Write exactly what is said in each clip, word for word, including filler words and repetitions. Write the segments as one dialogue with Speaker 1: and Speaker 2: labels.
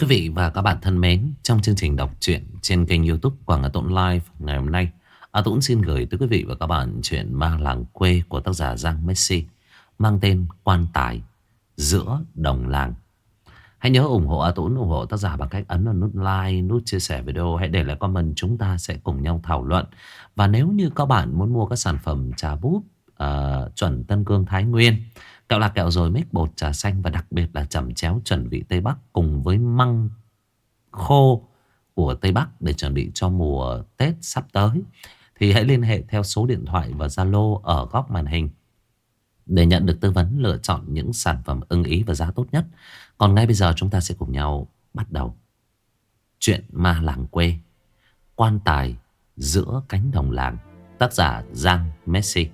Speaker 1: vị và các bạn thân mến, trong chương trình đọc truyện trên kênh YouTube Quảng Hà Tũng Live ngày hôm nay, A Tũng xin gửi tới quý vị và các bạn truyện Ma Làng Quê của tác giả Giang Messi mang tên Quan Tài Giữa Đồng Làng. Hãy nhớ ủng hộ A Tũng, ủng hộ tác giả bằng cách ấn vào nút like, nút chia sẻ video, hãy để lại comment, chúng ta sẽ cùng nhau thảo luận. Và nếu như các bạn muốn mua các sản phẩm trà búp uh, chuẩn Tân Cương Thái Nguyên, kẹo lạc kẹo rồi mix bột trà xanh và đặc biệt là chẩm chéo chuẩn vị Tây Bắc cùng với măng khô của Tây Bắc để chuẩn bị cho mùa Tết sắp tới, thì hãy liên hệ theo số điện thoại và Zalo ở góc màn hình để nhận được tư vấn lựa chọn những sản phẩm ưng ý và giá tốt nhất. Còn ngay bây giờ chúng ta sẽ cùng nhau bắt đầu chuyện Ma Làng Quê, Quan Tài Giữa Cánh Đồng Làng, tác giả Giang Messi.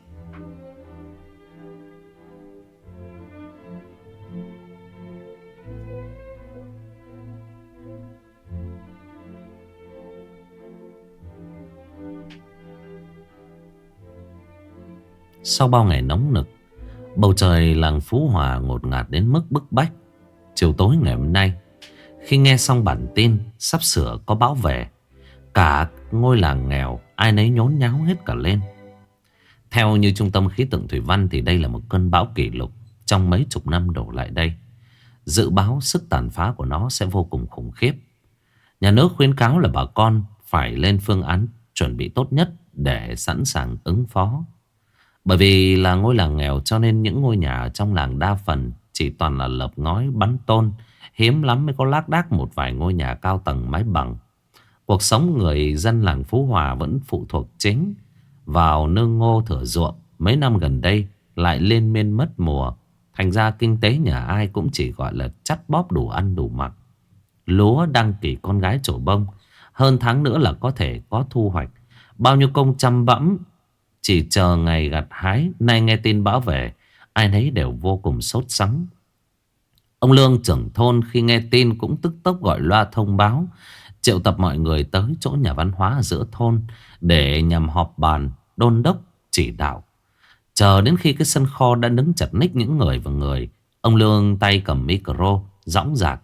Speaker 1: Sau bao ngày nóng nực, bầu trời làng Phú Hòa ngột ngạt đến mức bức bách. Chiều tối ngày hôm nay, khi nghe xong bản tin sắp sửa có bão về, cả ngôi làng nghèo ai nấy nhốn nháo hết cả lên. Theo như Trung tâm Khí tượng Thủy văn thì đây là một cơn bão kỷ lục trong mấy chục năm đổ lại đây. Dự báo sức tàn phá của nó sẽ vô cùng khủng khiếp. Nhà nước khuyến cáo là bà con phải lên phương án chuẩn bị tốt nhất để sẵn sàng ứng phó. Bởi vì là ngôi làng nghèo cho nên những ngôi nhà trong làng đa phần chỉ toàn là lợp ngói bắn tôn. Hiếm lắm mới có lác đác một vài ngôi nhà cao tầng mái bằng. Cuộc sống người dân làng Phú Hòa vẫn phụ thuộc chính vào nương ngô thửa ruộng. Mấy năm gần đây lại lên men mất mùa. Thành ra kinh tế nhà ai cũng chỉ gọi là chắt bóp đủ ăn đủ mặc. Lúa đăng ký con gái trổ bông, hơn tháng nữa là có thể có thu hoạch. Bao nhiêu công chăm bẵm chỉ chờ ngày gặt hái. Nay nghe tin bão về, ai nấy đều vô cùng sốt sắng. Ông Lương trưởng thôn khi nghe tin cũng tức tốc gọi loa thông báo, triệu tập mọi người tới chỗ nhà văn hóa ở giữa thôn để nhằm họp bàn, đôn đốc, chỉ đạo. Chờ đến khi cái sân kho đã đứng chặt ních những người và người, ông Lương tay cầm micro dõng dạc: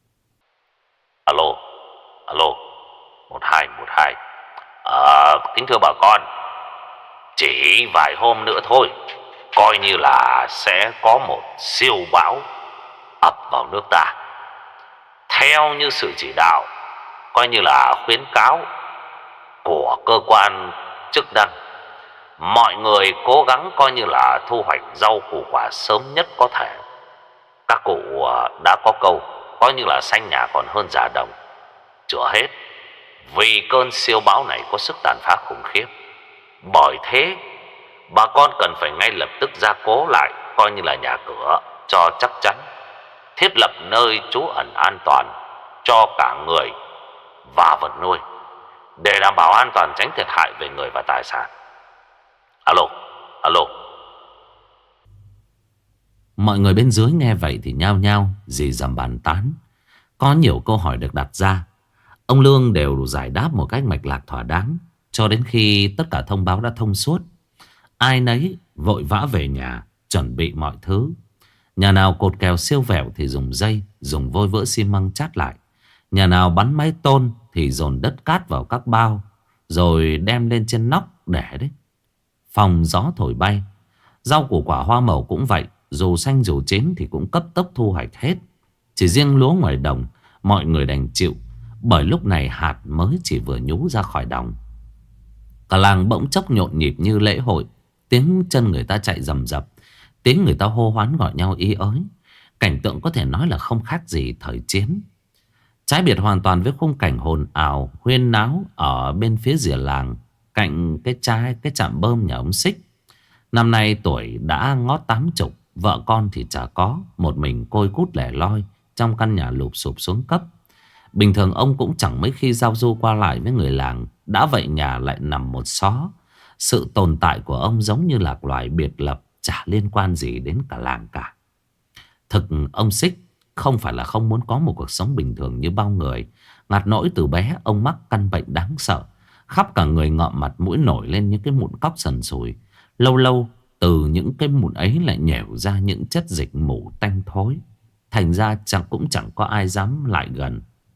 Speaker 2: Alo, alo, một hai, một hai. Ờ, kính thưa bà con, chỉ vài hôm nữa thôi, coi như là sẽ có một siêu bão ập vào nước ta. Theo như sự chỉ đạo, coi như là khuyến cáo của cơ quan chức năng, mọi người cố gắng coi như là thu hoạch rau củ quả sớm nhất có thể. Các cụ đã có câu, coi như là xanh nhà còn hơn già đồng. Chưa hết, vì cơn siêu bão này có sức tàn phá khủng khiếp, bởi thế bà con cần phải ngay lập tức gia cố lại coi như là nhà cửa cho chắc chắn, thiết lập nơi trú ẩn an toàn cho cả người và vật nuôi, để đảm bảo an toàn, tránh thiệt hại về người và tài sản. Alo, alo.
Speaker 1: Mọi người bên dưới nghe vậy thì nhao nhao rì rầm bàn tán. Có nhiều câu hỏi được đặt ra, ông Lương đều giải đáp một cách mạch lạc thỏa đáng. Cho đến khi tất cả thông báo đã thông suốt, ai nấy vội vã về nhà chuẩn bị mọi thứ. Nhà nào cột kèo siêu vẹo thì dùng dây, dùng vôi vữa xi măng chát lại. Nhà nào bắn máy tôn thì dồn đất cát vào các bao, rồi đem lên trên nóc để đấy phòng gió thổi bay. Rau củ quả hoa màu cũng vậy, dù xanh dù chín thì cũng cấp tốc thu hoạch hết. Chỉ riêng lúa ngoài đồng mọi người đành chịu, bởi lúc này hạt mới chỉ vừa nhú ra khỏi đồng. Cả làng bỗng chốc nhộn nhịp như lễ hội. Tiếng chân người ta chạy rầm rập, tiếng người ta hô hoán gọi nhau ý ới. Cảnh tượng có thể nói là không khác gì thời chiến. Trái biệt hoàn toàn với khung cảnh hồn ào huyên náo ở bên phía rìa làng, cạnh cái trái cái trạm bơm nhà ông Xích. Năm nay tuổi đã ngót tám chục, vợ con thì chả có, một mình côi cút lẻ loi trong căn nhà lụp sụp xuống cấp. Bình thường ông cũng chẳng mấy khi giao du qua lại với người làng, đã vậy nhà lại nằm một xó. Sự tồn tại của ông giống như lạc loài biệt lập, chả liên quan gì đến cả làng cả. Thực ông Xích không phải là không muốn có một cuộc sống bình thường như bao người. Ngặt nỗi từ bé ông mắc căn bệnh đáng sợ, khắp cả người ngợm mặt mũi nổi lên những cái mụn cóc sần sùi. Lâu lâu từ những cái mụn ấy lại nhẻo ra những chất dịch mủ tanh thối. Thành ra chẳng cũng chẳng có ai dám lại gần.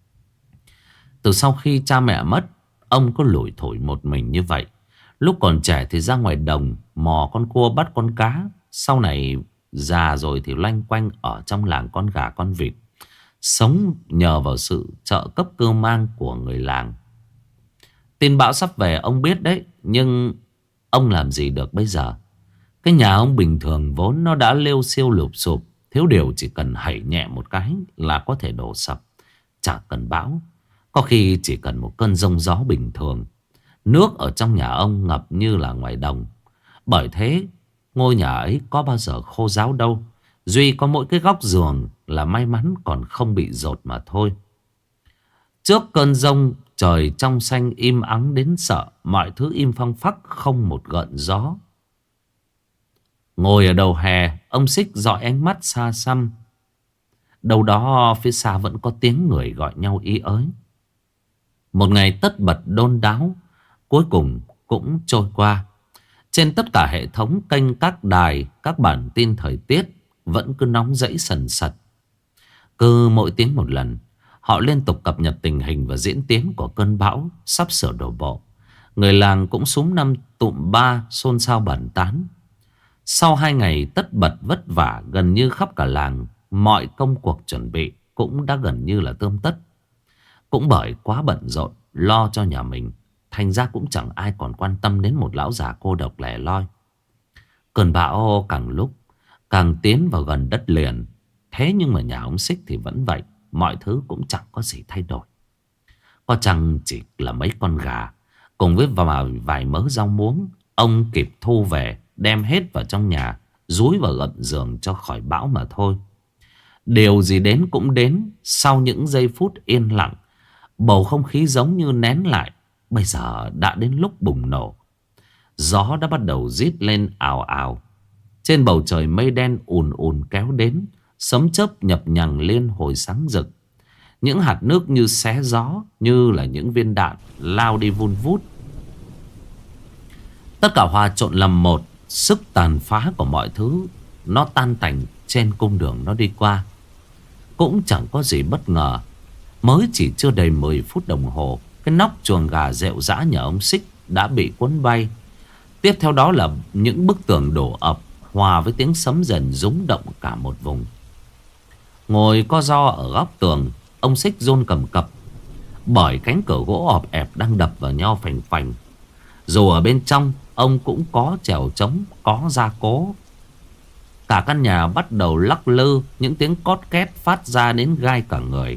Speaker 1: Từ sau khi cha mẹ mất, ông có lủi thủi một mình như vậy. Lúc còn trẻ thì ra ngoài đồng mò con cua bắt con cá. Sau này già rồi thì loanh quanh ở trong làng con gà con vịt, sống nhờ vào sự trợ cấp cưu mang của người làng. Tin bão sắp về ông biết đấy, nhưng ông làm gì được bây giờ? Cái nhà ông bình thường vốn nó đã lêu xiêu lụp sụp, thiếu điều chỉ cần hẩy nhẹ một cái là có thể đổ sập. Chả cần bão, có khi chỉ cần một cơn giông gió bình thường, nước ở trong nhà ông ngập như là ngoài đồng. Bởi thế ngôi nhà ấy có bao giờ khô ráo đâu. Duy có mỗi cái góc giường là may mắn còn không bị dột mà thôi. Trước cơn giông, trời trong xanh im ắng đến sợ. Mọi thứ im phăng phắc, không một gợn gió. Ngồi ở đầu hè, ông Xích dọi ánh mắt xa xăm. Đâu đó phía xa vẫn có tiếng người gọi nhau ý ới. Một ngày tất bật đôn đáo cuối cùng cũng trôi qua. Trên tất cả hệ thống kênh, các đài, các bản tin thời tiết vẫn cứ nóng rẫy sần sật. Cứ mỗi tiếng một lần, họ liên tục cập nhật tình hình và diễn tiến của cơn bão sắp sửa đổ bộ. Người làng cũng súm năm tụm ba, xôn xao bàn tán. Sau hai ngày tất bật vất vả gần như khắp cả làng, mọi công cuộc chuẩn bị cũng đã gần như là tươm tất. Cũng bởi quá bận rộn lo cho nhà mình, thành ra cũng chẳng ai còn quan tâm đến một lão già cô độc lẻ loi. Cơn bão càng lúc càng tiến vào gần đất liền. Thế nhưng mà nhà ông Xích thì vẫn vậy. Mọi thứ cũng chẳng có gì thay đổi. Có chăng chỉ là mấy con gà cùng với vài, vài mớ rau muống ông kịp thu về, đem hết vào trong nhà, dúi vào gầm giường cho khỏi bão mà thôi. Điều gì đến cũng đến. Sau những giây phút yên lặng, bầu không khí giống như nén lại. Bây giờ đã đến lúc bùng nổ. Gió đã bắt đầu rít lên ào ào. Trên bầu trời mây đen ùn ùn kéo đến, sấm chớp nhập nhằng lên hồi sáng rực. Những hạt nước như xé gió, như là những viên đạn lao đi vun vút. Tất cả hòa trộn làm một. Sức tàn phá của mọi thứ nó tan tành trên cung đường nó đi qua. Cũng chẳng có gì bất ngờ. Mới chỉ chưa đầy mười phút đồng hồ, cái nóc chuồng gà rệu rã nhà ông Xích đã bị cuốn bay. Tiếp theo đó là những bức tường đổ ập, hòa với tiếng sấm rền rúng động cả một vùng. Ngồi co ro ở góc tường, ông Xích run cầm cập, bởi cánh cửa gỗ ọp ẹp đang đập vào nhau phành phành. Dù ở bên trong ông cũng có chèo trống, có gia cố. Cả căn nhà bắt đầu lắc lư, những tiếng cót két phát ra đến gai cả người.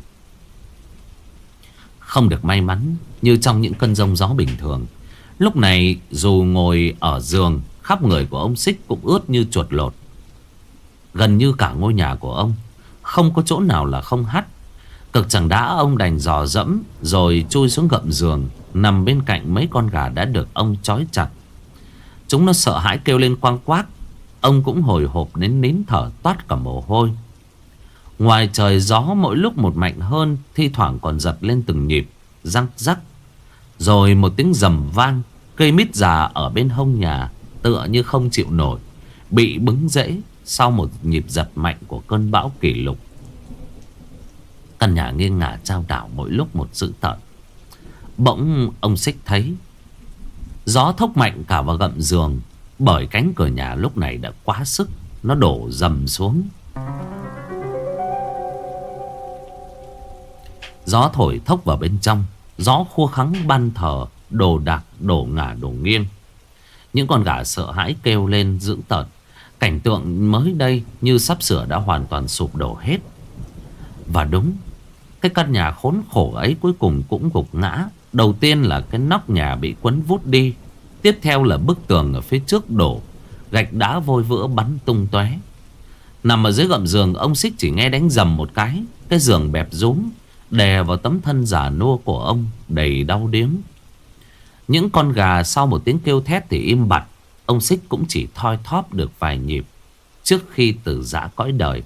Speaker 1: Không được may mắn như trong những cơn giông gió bình thường. Lúc này dù ngồi ở giường, khắp người của ông Xích cũng ướt như chuột lột. Gần như cả ngôi nhà của ông không có chỗ nào là không hắt. Cực chẳng đã ông đành dò dẫm rồi chui xuống gầm giường, nằm bên cạnh mấy con gà đã được ông trói chặt. Chúng nó sợ hãi kêu lên quang quác. Ông cũng hồi hộp đến nín thở toát cả mồ hôi. Ngoài trời gió mỗi lúc một mạnh hơn, thi thoảng còn giật lên từng nhịp, răng rắc. Rồi một tiếng rầm vang. Cây mít già ở bên hông nhà tựa như không chịu nổi, bị bứng rễ sau một nhịp giật mạnh của cơn bão kỷ lục. Căn nhà nghiêng ngả chao đảo mỗi lúc một dữ tợn. Bỗng ông Xích thấy gió thốc mạnh cả vào gầm giường, bởi cánh cửa nhà lúc này đã quá sức, nó đổ dầm xuống. Gió thổi thốc vào bên trong, gió khua khắng ban thờ, đồ đạc đổ ngả đổ nghiêng. Những con gà sợ hãi kêu lên dữ tợn. Cảnh tượng mới đây như sắp sửa đã hoàn toàn sụp đổ hết. Và đúng, cái căn nhà khốn khổ ấy cuối cùng cũng gục ngã. Đầu tiên là cái nóc nhà bị quấn vút đi. Tiếp theo là bức tường ở phía trước đổ, gạch đá vôi vữa bắn tung tóe. Nằm ở dưới gầm giường, ông Xích chỉ nghe đánh rầm một cái, cái giường bẹp rúm đè vào tấm thân già nua của ông đầy đau điếng. Những con gà sau một tiếng kêu thét thì im bặt. Ông Xích cũng chỉ thoi thóp được vài nhịp trước khi từ giã cõi đời.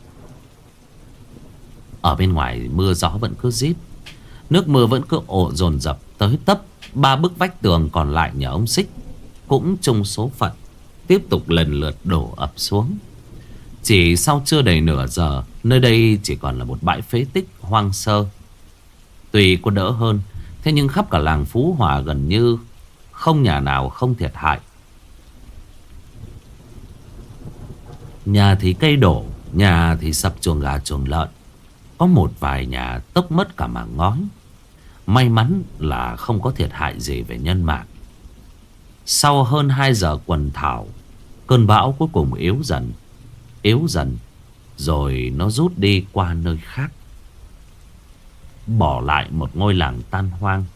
Speaker 1: Ở bên ngoài mưa gió vẫn cứ rít, nước mưa vẫn cứ ồ dồn dập tới tấp. Ba bức vách tường còn lại nhà ông Xích cũng chung số phận, tiếp tục lần lượt đổ ập xuống. Chỉ sau chưa đầy nửa giờ, nơi đây chỉ còn là một bãi phế tích hoang sơ. Tuy có đỡ hơn, thế nhưng khắp cả làng Phú Hòa gần như không nhà nào không thiệt hại. Nhà thì cây đổ, nhà thì sập chuồng gà chuồng lợn. Có một vài nhà tốc mất cả mảng ngói. May mắn là không có thiệt hại gì về nhân mạng. Sau hơn hai giờ quần thảo, cơn bão cuối cùng yếu dần, yếu dần, rồi nó rút đi qua nơi khác, bỏ lại một ngôi làng tan hoang.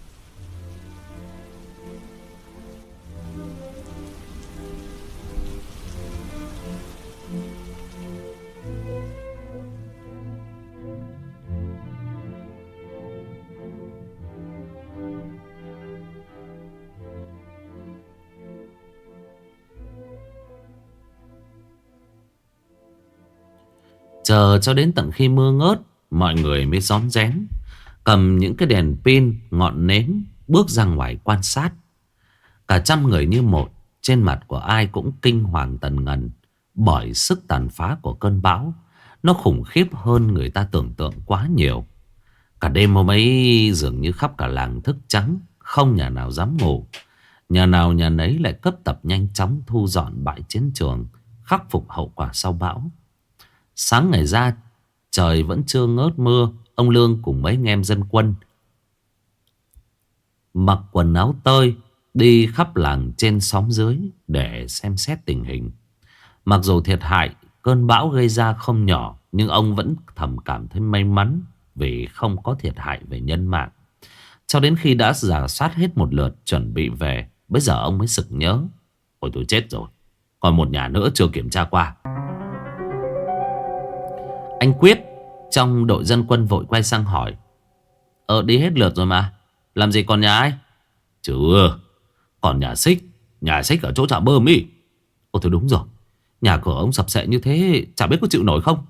Speaker 1: Chờ cho đến tận khi mưa ngớt, mọi người mới rón rén cầm những cái đèn pin, ngọn nến bước ra ngoài quan sát. Cả trăm người như một, trên mặt của ai cũng kinh hoàng tần ngần bởi sức tàn phá của cơn bão. Nó khủng khiếp hơn người ta tưởng tượng quá nhiều. Cả đêm hôm ấy dường như khắp cả làng thức trắng, không nhà nào dám ngủ. Nhà nào nhà nấy lại cấp tập nhanh chóng thu dọn bãi chiến trường, khắc phục hậu quả sau bão. Sáng ngày ra, trời vẫn chưa ngớt mưa. Ông Lương cùng mấy anh em dân quân mặc quần áo tơi đi khắp làng trên xóm dưới để xem xét tình hình. Mặc dù thiệt hại cơn bão gây ra không nhỏ, nhưng ông vẫn thầm cảm thấy may mắn vì không có thiệt hại về nhân mạng. Cho đến khi đã rà soát hết một lượt chuẩn bị về, bây giờ ông mới sực nhớ: ôi tôi chết rồi, còn một nhà nữa chưa kiểm tra qua. Anh Quyết trong đội dân quân vội quay sang hỏi: Ờ đi hết lượt rồi mà, làm gì còn nhà ai? Chưa, còn nhà Xích. Nhà Xích ở chỗ trạm bơm ý. Ồ thôi đúng rồi, nhà cửa ông sập sệ như thế, chả biết có chịu nổi không.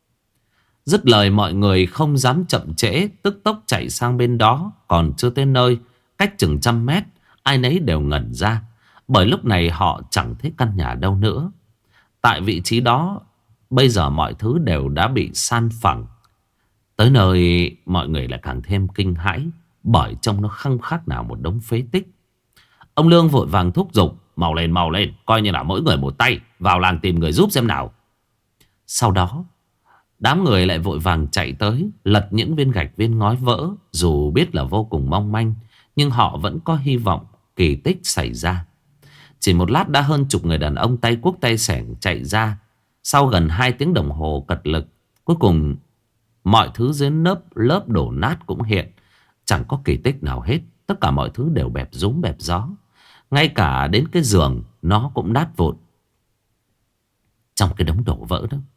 Speaker 1: Dứt lời mọi người không dám chậm trễ, tức tốc chạy sang bên đó. Còn chưa tới nơi, cách chừng trăm mét, ai nấy đều ngẩn ra, bởi lúc này họ chẳng thấy căn nhà đâu nữa. Tại vị trí đó bây giờ mọi thứ đều đã bị san phẳng. Tới nơi mọi người lại càng thêm kinh hãi, bởi trông nó không khác nào một đống phế tích. Ông Lương vội vàng thúc giục: mau lên mau lên, coi như là mỗi người một tay, vào làng tìm người giúp xem nào. Sau đó đám người lại vội vàng chạy tới, lật những viên gạch viên ngói vỡ. Dù biết là vô cùng mong manh, nhưng họ vẫn có hy vọng kỳ tích xảy ra. Chỉ một lát đã hơn chục người đàn ông tay cuốc tay xẻng chạy ra. Sau gần hai tiếng đồng hồ cật lực, cuối cùng mọi thứ dưới lớp lớp đổ nát cũng hiện. Chẳng có kỳ tích nào hết. Tất cả mọi thứ đều bẹp rúm bẹp gió. Ngay cả đến cái giường nó cũng nát vụn. Trong cái đống đổ vỡ đó,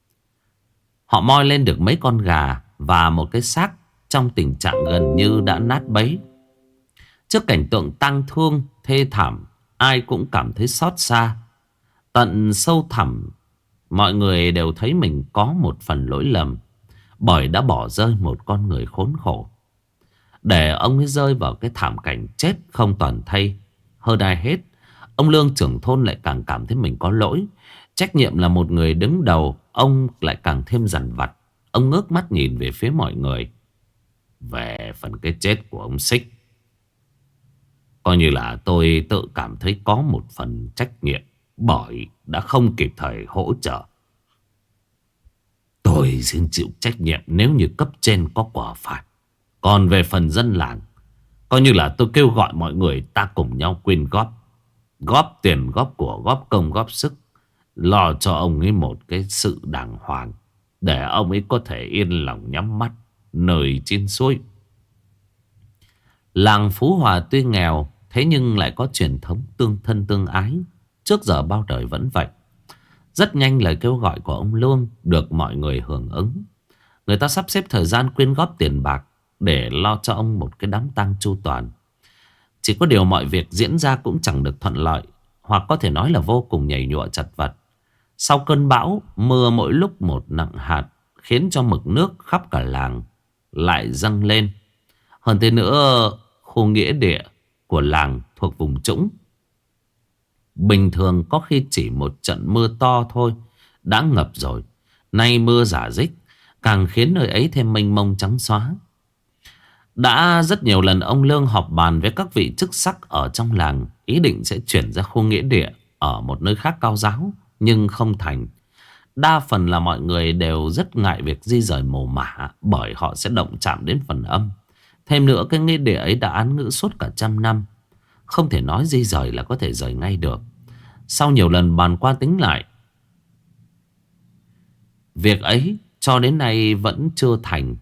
Speaker 1: họ moi lên được mấy con gà và một cái xác trong tình trạng gần như đã nát bấy. Trước cảnh tượng tang thương thê thảm, ai cũng cảm thấy xót xa. Tận sâu thẳm, mọi người đều thấy mình có một phần lỗi lầm, bởi đã bỏ rơi một con người khốn khổ, để ông ấy rơi vào cái thảm cảnh chết không toàn thây. Hơn ai hết, ông Lương trưởng thôn lại càng cảm thấy mình có lỗi. Trách nhiệm là một người đứng đầu, ông lại càng thêm dằn vặt. Ông ngước mắt nhìn về phía mọi người. Về phần cái chết của ông Xích, coi như là tôi tự cảm thấy có một phần trách nhiệm, bởi đã không kịp thời hỗ trợ. Tôi xin chịu trách nhiệm nếu như cấp trên có quả phạt. Còn về phần dân làng, coi như là tôi kêu gọi mọi người ta cùng nhau quyên góp. Góp tiền, góp của, góp công, góp sức, lo cho ông ấy một cái sự đàng hoàng, để ông ấy có thể yên lòng nhắm mắt nơi trên suối. Làng Phú Hòa tuy nghèo, thế nhưng lại có truyền thống tương thân tương ái, trước giờ bao đời vẫn vậy. Rất nhanh lời kêu gọi của ông Lương được mọi người hưởng ứng. Người ta sắp xếp thời gian quyên góp tiền bạc để lo cho ông một cái đám tang chu toàn. Chỉ có điều mọi việc diễn ra cũng chẳng được thuận lợi, hoặc có thể nói là vô cùng nhầy nhụa chật vật. Sau cơn bão, mưa mỗi lúc một nặng hạt, khiến cho mực nước khắp cả làng lại dâng lên. Hơn thế nữa, khu nghĩa địa của làng thuộc vùng trũng. Bình thường có khi chỉ một trận mưa to thôi đã ngập rồi. Nay mưa rả rích càng khiến nơi ấy thêm mênh mông trắng xóa. Đã rất nhiều lần ông Lương họp bàn với các vị chức sắc ở trong làng, ý định sẽ chuyển ra khu nghĩa địa ở một nơi khác cao giáo, nhưng không thành. Đa phần là mọi người đều rất ngại việc di rời mồ mả, bởi họ sẽ động chạm đến phần âm. Thêm nữa, cái nghĩa địa ấy đã án ngữ suốt cả trăm năm, không thể nói di rời là có thể rời ngay được. Sau nhiều lần bàn qua tính lại, việc ấy cho đến nay vẫn chưa thành.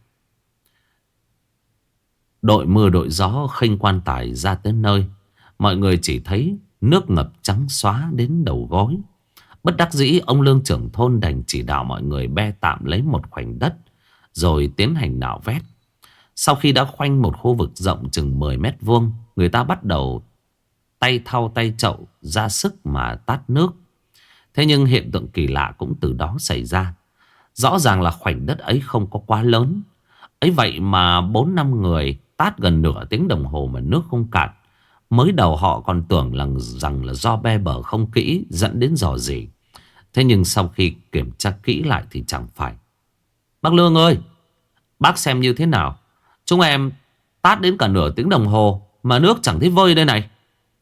Speaker 1: Đội mưa đội gió khênh quan tài ra tới nơi, mọi người chỉ thấy nước ngập trắng xóa đến đầu gối. Bất đắc dĩ, ông Lương trưởng thôn đành chỉ đạo mọi người be tạm lấy một khoảnh đất rồi tiến hành nạo vét. Sau khi đã khoanh một khu vực rộng chừng mười mét vuông, người ta bắt đầu tay thau tay chậu ra sức mà tát nước. Thế nhưng hiện tượng kỳ lạ cũng từ đó xảy ra. Rõ ràng là khoảnh đất ấy không có quá lớn, ấy vậy mà bốn năm người tát gần nửa tiếng đồng hồ mà nước không cạn. Mới đầu họ còn tưởng là rằng là do be bờ không kỹ dẫn đến rò rỉ. Thế nhưng sau khi kiểm tra kỹ lại thì chẳng phải. Bác Lương ơi, bác xem như thế nào? Chúng em tát đến cả nửa tiếng đồng hồ mà nước chẳng thấy vơi đây này.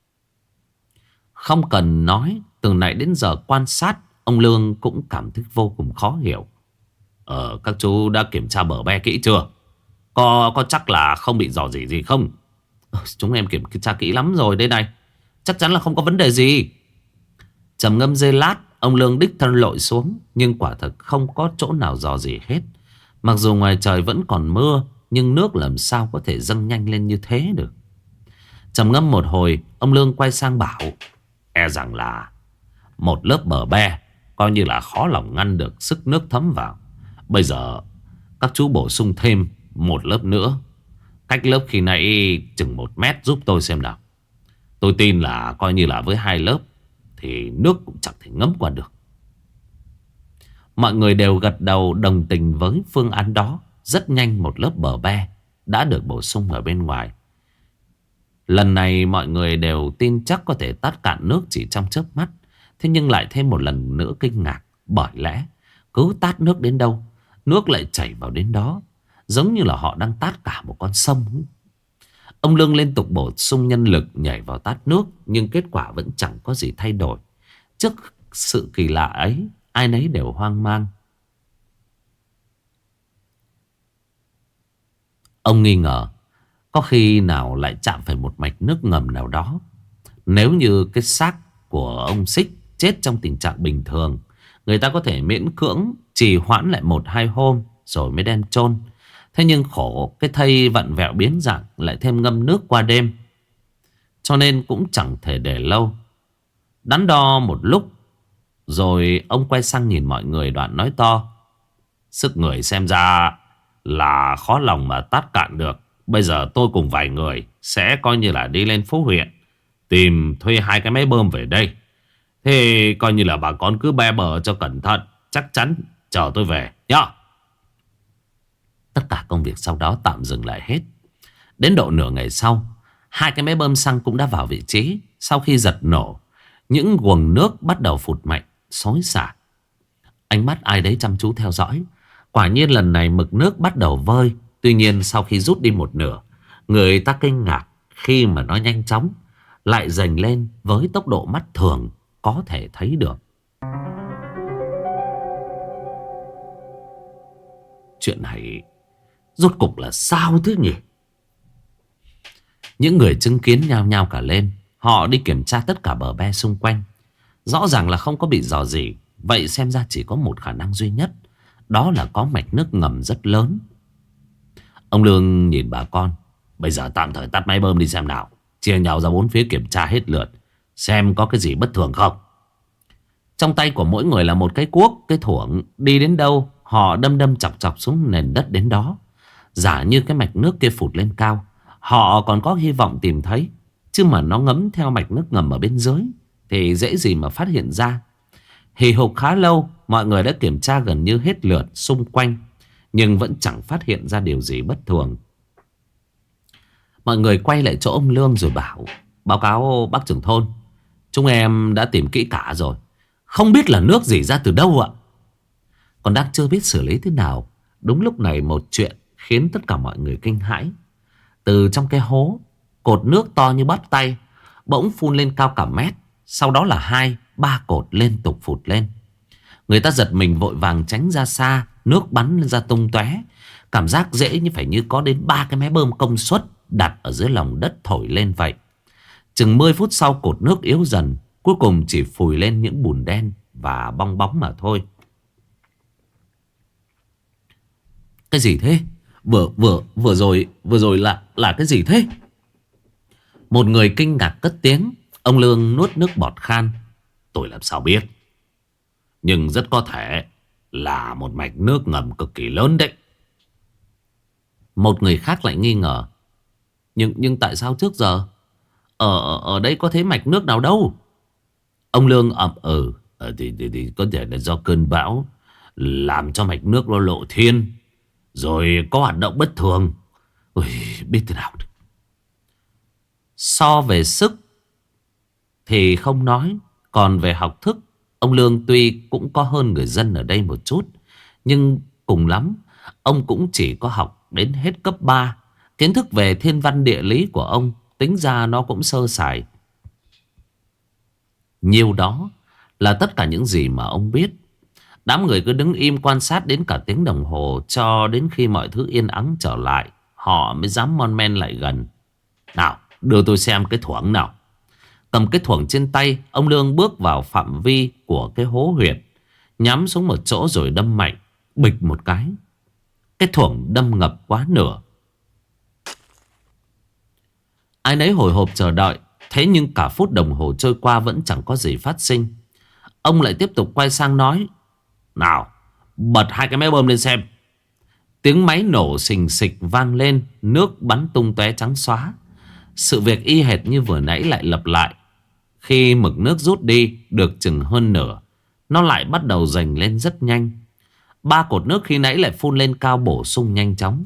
Speaker 1: Không cần nói, từ nãy đến giờ quan sát, ông Lương cũng cảm thấy vô cùng khó hiểu. Ờ, các chú đã kiểm tra bờ be kỹ chưa? Có có chắc là không bị rò rỉ gì không? Ờ, chúng em kiểm tra kỹ lắm rồi đây này, chắc chắn là không có vấn đề gì. Trầm ngâm giây lát, ông Lương đích thân lội xuống, nhưng quả thật không có chỗ nào rò rỉ hết. Mặc dù ngoài trời vẫn còn mưa, nhưng nước làm sao có thể dâng nhanh lên như thế được. Trầm ngâm một hồi, ông Lương quay sang bảo: E rằng là một lớp bờ be coi như là khó lòng ngăn được sức nước thấm vào. Bây giờ các chú bổ sung thêm một lớp nữa, cách lớp khi nãy chừng một mét giúp tôi xem nào. Tôi tin là coi như là với hai lớp thì nước cũng chẳng thể ngấm qua được. Mọi người đều gật đầu đồng tình với phương án đó. Rất nhanh một lớp bờ be đã được bổ sung ở bên ngoài. Lần này mọi người đều tin chắc có thể tát cạn nước chỉ trong chớp mắt. Thế nhưng lại thêm một lần nữa kinh ngạc. Bởi lẽ cứ tát nước đến đâu, nước lại chảy vào đến đó, giống như là họ đang tát cả một con sông. Ông Lương liên tục bổ sung nhân lực nhảy vào tát nước, nhưng kết quả vẫn chẳng có gì thay đổi. Trước sự kỳ lạ ấy, ai nấy đều hoang mang. Ông nghi ngờ có khi nào lại chạm phải một mạch nước ngầm nào đó. Nếu như cái xác của ông Xích chết trong tình trạng bình thường, người ta có thể miễn cưỡng trì hoãn lại một hai hôm rồi mới đem chôn. Thế nhưng khổ cái thây vặn vẹo biến dạng, lại thêm ngâm nước qua đêm, cho nên cũng chẳng thể để lâu. Đắn đo một lúc rồi ông quay sang nhìn mọi người, đoạn nói to: Sức người xem ra là khó lòng mà tát cạn được. Bây giờ tôi cùng vài người sẽ coi như là đi lên phố huyện, tìm thuê hai cái máy bơm về đây. Thế coi như là bà con cứ be bờ cho cẩn thận, chắc chắn chờ tôi về nhá. Tất cả công việc sau đó tạm dừng lại hết. Đến độ nửa ngày sau, hai cái máy bơm xăng cũng đã vào vị trí. Sau khi giật nổ, những guồng nước bắt đầu phụt mạnh, xối xả. Ánh mắt ai đấy chăm chú theo dõi. Quả nhiên lần này mực nước bắt đầu vơi. Tuy nhiên sau khi rút đi một nửa, người ta kinh ngạc khi mà nó nhanh chóng lại dành lên với tốc độ mắt thường có thể thấy được. Chuyện này rốt cục là sao thế nhỉ? Những người chứng kiến nhao nhao cả lên. Họ đi kiểm tra tất cả bờ be xung quanh, rõ ràng là không có bị rò rỉ. Vậy xem ra chỉ có một khả năng duy nhất, đó là có mạch nước ngầm rất lớn. Ông Lương nhìn bà con: Bây giờ tạm thời tắt máy bơm đi xem nào, chia nhau ra bốn phía kiểm tra hết lượt, xem có cái gì bất thường không. Trong tay của mỗi người là một cái cuốc, cái thuổng. Đi đến đâu họ đâm đâm chọc chọc xuống nền đất đến đó. Giả như cái mạch nước kia phụt lên cao, họ còn có hy vọng tìm thấy. Chứ mà nó ngấm theo mạch nước ngầm ở bên dưới thì dễ gì mà phát hiện ra. Hì hục khá lâu, mọi người đã kiểm tra gần như hết lượt xung quanh, nhưng vẫn chẳng phát hiện ra điều gì bất thường. Mọi người quay lại chỗ ông Lương rồi bảo: Báo cáo bác trưởng thôn, chúng em đã tìm kỹ cả rồi, không biết là nước gì ra từ đâu ạ. Còn đang chưa biết xử lý thế nào, đúng lúc này một chuyện khiến tất cả mọi người kinh hãi. Từ trong cái hố, cột nước to như bắp tay bỗng phun lên cao cả mét. Sau đó là hai, ba cột liên tục phụt lên. Người ta giật mình vội vàng tránh ra xa. Nước bắn ra tung tóe. Cảm giác dễ như phải như có đến ba cái máy bơm công suất đặt ở dưới lòng đất thổi lên vậy. Chừng mười phút sau cột nước yếu dần. Cuối cùng chỉ phùi lên những bùn đen và bong bóng mà thôi. Cái gì thế? Vừa vừa vừa rồi vừa rồi là là cái gì thế? Một người kinh ngạc cất tiếng. Ông Lương nuốt nước bọt khan.
Speaker 2: Tôi làm sao biết, nhưng rất có thể là một mạch nước ngầm cực kỳ lớn đấy.
Speaker 1: Một người khác lại nghi ngờ. Nhưng nhưng tại sao trước giờ Ở ở, ở đây có thấy mạch nước nào đâu?
Speaker 2: Ông Lương ậm ừ ờ, thì, thì, thì có thể là do cơn bão làm cho mạch nước nó lộ thiên, rồi có hoạt động bất thường. Ui, biết thế nào được.
Speaker 1: So về sức thì không nói. Còn về học thức, ông Lương tuy cũng có hơn người dân ở đây một chút, nhưng cùng lắm ông cũng chỉ có học đến hết cấp ba. Kiến thức về thiên văn địa lý của ông tính ra nó cũng sơ sài. Nhiều đó là tất cả những gì mà ông biết. Đám người cứ đứng im quan sát đến cả tiếng đồng hồ, cho đến khi mọi thứ yên ắng trở lại, họ mới dám mon men lại gần.
Speaker 2: Nào, đưa tôi xem cái thuẫn nào.
Speaker 1: Cầm cái thuẫn trên tay, ông Lương bước vào phạm vi của cái hố huyệt, nhắm xuống một chỗ rồi đâm mạnh, bịch một cái. Cái thuẫn đâm ngập quá nửa. Ai nấy hồi hộp chờ đợi. Thế nhưng cả phút đồng hồ trôi qua vẫn chẳng có gì phát sinh. Ông lại tiếp tục quay sang nói:
Speaker 2: Nào, bật hai cái máy bơm lên xem.
Speaker 1: Tiếng máy nổ xình xịch vang lên. Nước bắn tung tóe trắng xóa. Sự việc y hệt như vừa nãy lại lặp lại. Khi mực nước rút đi được chừng hơn nửa, nó lại bắt đầu dành lên rất nhanh. Ba cột nước khi nãy lại phun lên cao bổ sung nhanh chóng.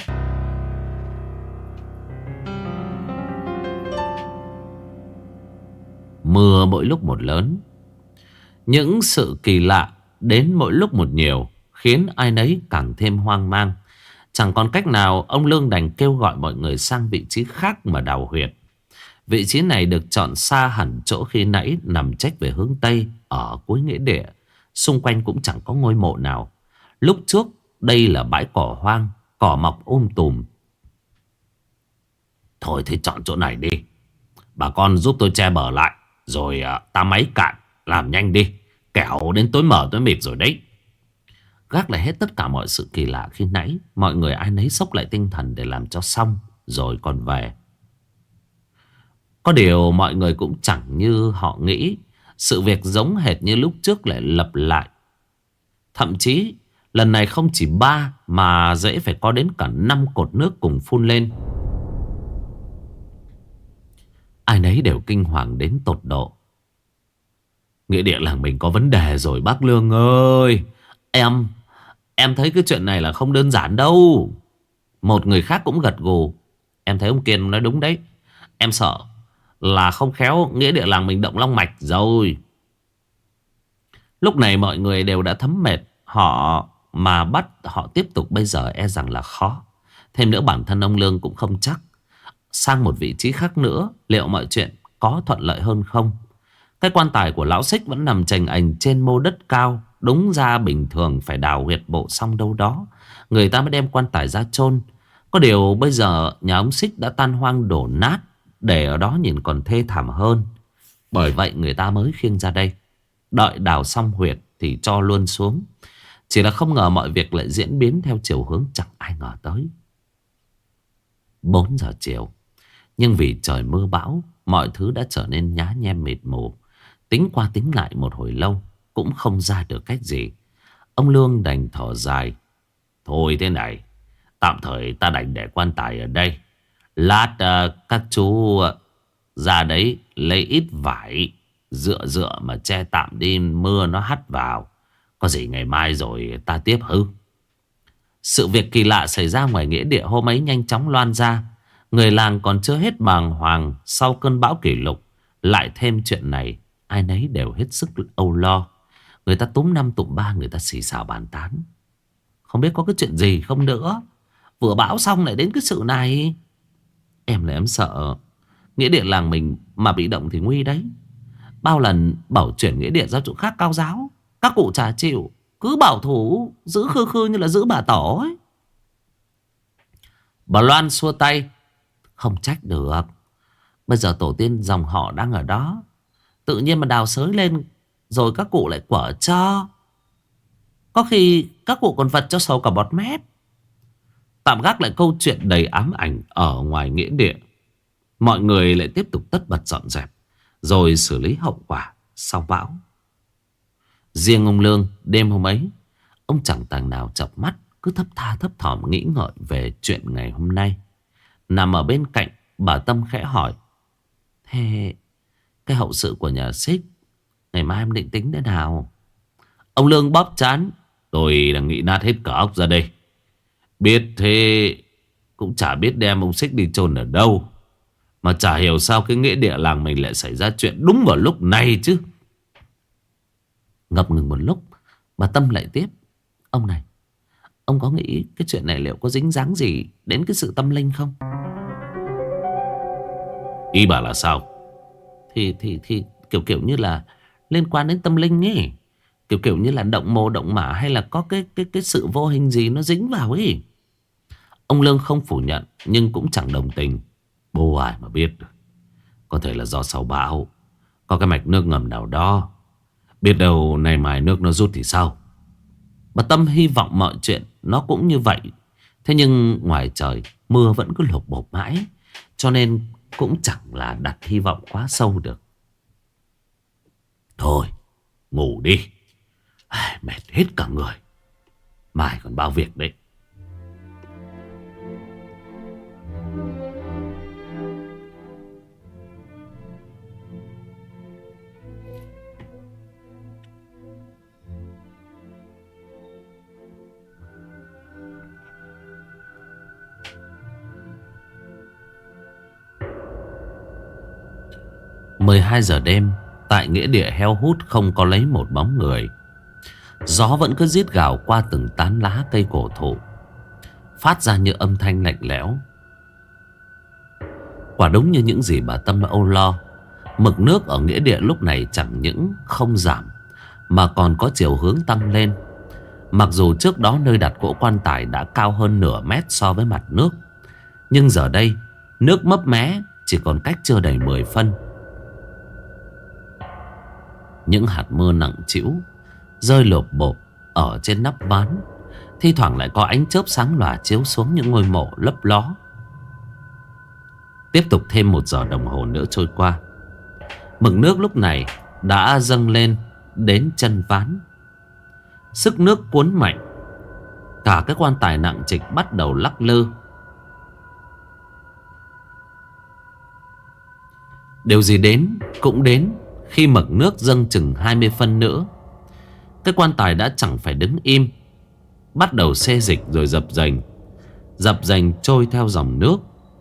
Speaker 1: Mưa mỗi lúc một lớn. Những sự kỳ lạ đến mỗi lúc một nhiều, khiến ai nấy càng thêm hoang mang. Chẳng còn cách nào, ông Lương đành kêu gọi mọi người sang vị trí khác mà đào huyệt. Vị trí này được chọn xa hẳn chỗ khi nãy, nằm chếch về hướng Tây ở cuối nghĩa địa. Xung quanh cũng chẳng có ngôi mộ nào. Lúc trước đây là bãi cỏ hoang, cỏ mọc um tùm.
Speaker 2: Thôi thì chọn chỗ này đi. Bà con giúp tôi che bờ lại, rồi à, ta máy cạn. Làm nhanh đi, kẻo đến tối mờ tối mịt rồi đấy.
Speaker 1: Gác lại hết tất cả mọi sự kỳ lạ khi nãy, mọi người ai nấy xốc lại tinh thần để làm cho xong rồi còn về. Có điều mọi người cũng chẳng như họ nghĩ. Sự việc giống hệt như lúc trước lại lặp lại. Thậm chí lần này không chỉ ba mà dễ phải có đến cả năm cột nước cùng phun lên. Ai nấy đều kinh hoàng đến tột độ.
Speaker 2: Nghĩa địa làng mình có vấn đề rồi bác Lương ơi.
Speaker 1: Em Em thấy cái chuyện này là không đơn giản đâu. Một người khác cũng gật gù. Em thấy ông Kiên nói đúng đấy. Em sợ là không khéo nghĩa địa làng mình động long mạch rồi. Lúc này mọi người đều đã thấm mệt. Họ mà bắt họ tiếp tục bây giờ e rằng là khó. Thêm nữa bản thân ông Lương cũng không chắc sang một vị trí khác nữa liệu mọi chuyện có thuận lợi hơn không. Cái quan tài của lão Xích vẫn nằm chành ành trên mô đất cao. Đúng ra bình thường phải đào huyệt bộ xong đâu đó, người ta mới đem quan tài ra chôn. Có điều bây giờ nhà ông Xích đã tan hoang đổ nát, để ở đó nhìn còn thê thảm hơn. Bởi vậy người ta mới khiêng ra đây. Đợi đào xong huyệt thì cho luôn xuống. Chỉ là không ngờ mọi việc lại diễn biến theo chiều hướng chẳng ai ngờ tới. Bốn giờ chiều. Nhưng vì trời mưa bão, mọi thứ đã trở nên nhá nhem mịt mù. Tính qua tính lại một hồi lâu cũng không ra được cách gì. Ông Lương đành thở dài.
Speaker 2: Thôi thế này, tạm thời ta đành để quan tài ở đây. Lát uh, các chú uh, ra đấy lấy ít vải dựa dựa mà che tạm đi mưa nó hắt vào. Có gì ngày mai rồi ta tiếp hư.
Speaker 1: Sự việc kỳ lạ xảy ra ngoài nghĩa địa hôm ấy nhanh chóng loan ra. Người làng còn chưa hết bàng hoàng sau cơn bão kỷ lục. Lại thêm chuyện này, ai nấy đều hết sức âu lo. Người ta túm năm tụm ba, người ta xì xào bàn tán. Không biết có cái chuyện gì không nữa. Vừa bão xong lại đến cái sự này. Em là em sợ nghĩa địa làng mình mà bị động thì nguy đấy. Bao lần bảo chuyển nghĩa địa ra chỗ khác cao giáo, các cụ chả chịu, cứ bảo thủ giữ khư khư như là giữ bà tổ ấy. Bà Loan xua tay. Không trách được. Bây giờ tổ tiên dòng họ đang ở đó, tự nhiên mà đào xới lên rồi các cụ lại quở cho. Có khi các cụ còn vật cho sầu cả bọt mép. Tạm gác lại câu chuyện đầy ám ảnh ở ngoài nghĩa địa, mọi người lại tiếp tục tất bật dọn dẹp rồi xử lý hậu quả sau bão. Riêng ông Lương, đêm hôm ấy ông chẳng tàng nào chợp mắt, cứ thấp tha thấp thỏm nghĩ ngợi về chuyện ngày hôm nay. Nằm ở bên cạnh, bà Tâm khẽ hỏi: Thế cái hậu sự của nhà Xích ngày mai em định tính thế nào? Ông Lương bóp trán. Tôi đang nghĩ nát hết cả óc ra đây. Biết thế cũng chả biết đem ông Xích đi chôn ở đâu, mà chả hiểu sao cái nghĩa địa làng mình lại xảy ra chuyện đúng vào lúc này chứ. Ngập ngừng một lúc, bà Tâm lại tiếp: Ông này, ông có nghĩ cái chuyện này liệu có dính dáng gì đến cái sự tâm linh không?
Speaker 2: Ý bà là sao?
Speaker 1: Thì thì thì kiểu kiểu như là liên quan đến tâm linh ấy, kiểu kiểu như là động mồ động mả, hay là có cái cái cái sự vô hình gì nó dính vào ấy. Ông Lương không phủ nhận nhưng cũng chẳng đồng tình.
Speaker 2: Bố ai mà biết được. Có thể là do sau bão có cái mạch nước ngầm nào đó. Biết đâu nay mai nước nó rút thì sao?
Speaker 1: Bà Tâm hy vọng mọi chuyện nó cũng như vậy. Thế nhưng ngoài trời mưa vẫn cứ lộp bộp mãi, cho nên cũng chẳng là đặt hy vọng quá sâu được.
Speaker 2: Thôi ngủ đi, mệt hết cả người, mai còn bao việc đấy.
Speaker 1: Mười hai giờ đêm, tại nghĩa địa heo hút không có lấy một bóng người. Gió vẫn cứ rít gào qua từng tán lá cây cổ thụ, phát ra như âm thanh lạnh lẽo. Quả đúng như những gì bà Tâm âu lo, mực nước ở nghĩa địa lúc này chẳng những không giảm mà còn có chiều hướng tăng lên. Mặc dù trước đó nơi đặt cỗ quan tài đã cao hơn nửa mét so với mặt nước, nhưng giờ đây nước mấp mé chỉ còn cách chưa đầy mười phân. Những hạt mưa nặng trĩu rơi lộp bộp ở trên nắp ván. Thi thoảng lại có ánh chớp sáng lòa chiếu xuống những ngôi mộ lấp ló. Tiếp tục thêm một giờ đồng hồ nữa trôi qua, mực nước lúc này đã dâng lên đến chân ván. Sức nước cuốn mạnh, cả cái quan tài nặng trịch bắt đầu lắc lư. Điều gì đến cũng đến khi mực nước dâng chừng hai mươi phân nữa. Cái quan tài đã chẳng phải đứng im, bắt đầu xê dịch rồi dập dềnh, dập dềnh trôi theo dòng nước.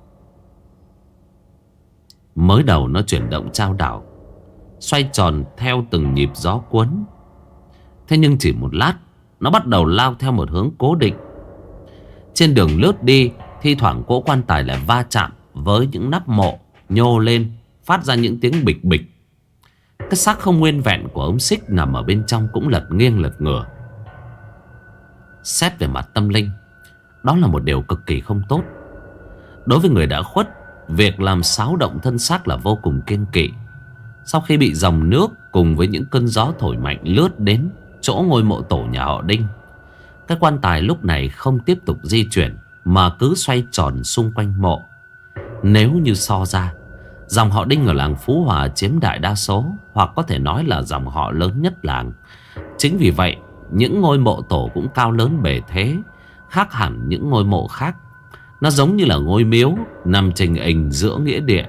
Speaker 1: Mới đầu nó chuyển động chao đảo, xoay tròn theo từng nhịp gió cuốn. Thế nhưng chỉ một lát, nó bắt đầu lao theo một hướng cố định. Trên đường lướt đi, thi thoảng cỗ quan tài lại va chạm với những nắp mộ, nhô lên, phát ra những tiếng bịch bịch. Cái xác không nguyên vẹn của ông Xích nằm ở bên trong cũng lật nghiêng lật ngửa. Xét về mặt tâm linh, đó là một điều cực kỳ không tốt. Đối với người đã khuất, việc làm xáo động thân xác là vô cùng kiêng kỵ. Sau khi bị dòng nước cùng với những cơn gió thổi mạnh lướt đến chỗ ngôi mộ tổ nhà họ Đinh, cái quan tài lúc này không tiếp tục di chuyển mà cứ xoay tròn xung quanh mộ. Nếu như so ra, dòng họ Đinh ở làng Phú Hòa chiếm đại đa số, hoặc có thể nói là dòng họ lớn nhất làng. Chính vì vậy, những ngôi mộ tổ cũng cao lớn bề thế, khác hẳn những ngôi mộ khác. Nó giống như là ngôi miếu nằm trình hình giữa nghĩa địa.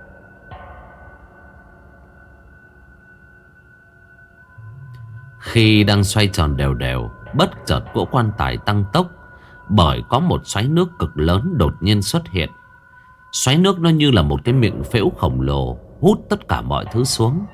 Speaker 1: Khi đang xoay tròn đều đều, bất chợt cỗ quan tài tăng tốc, bởi có một xoáy nước cực lớn đột nhiên xuất hiện. Xoáy nước nó như là một cái miệng phễu khổng lồ, hút tất cả mọi thứ xuống.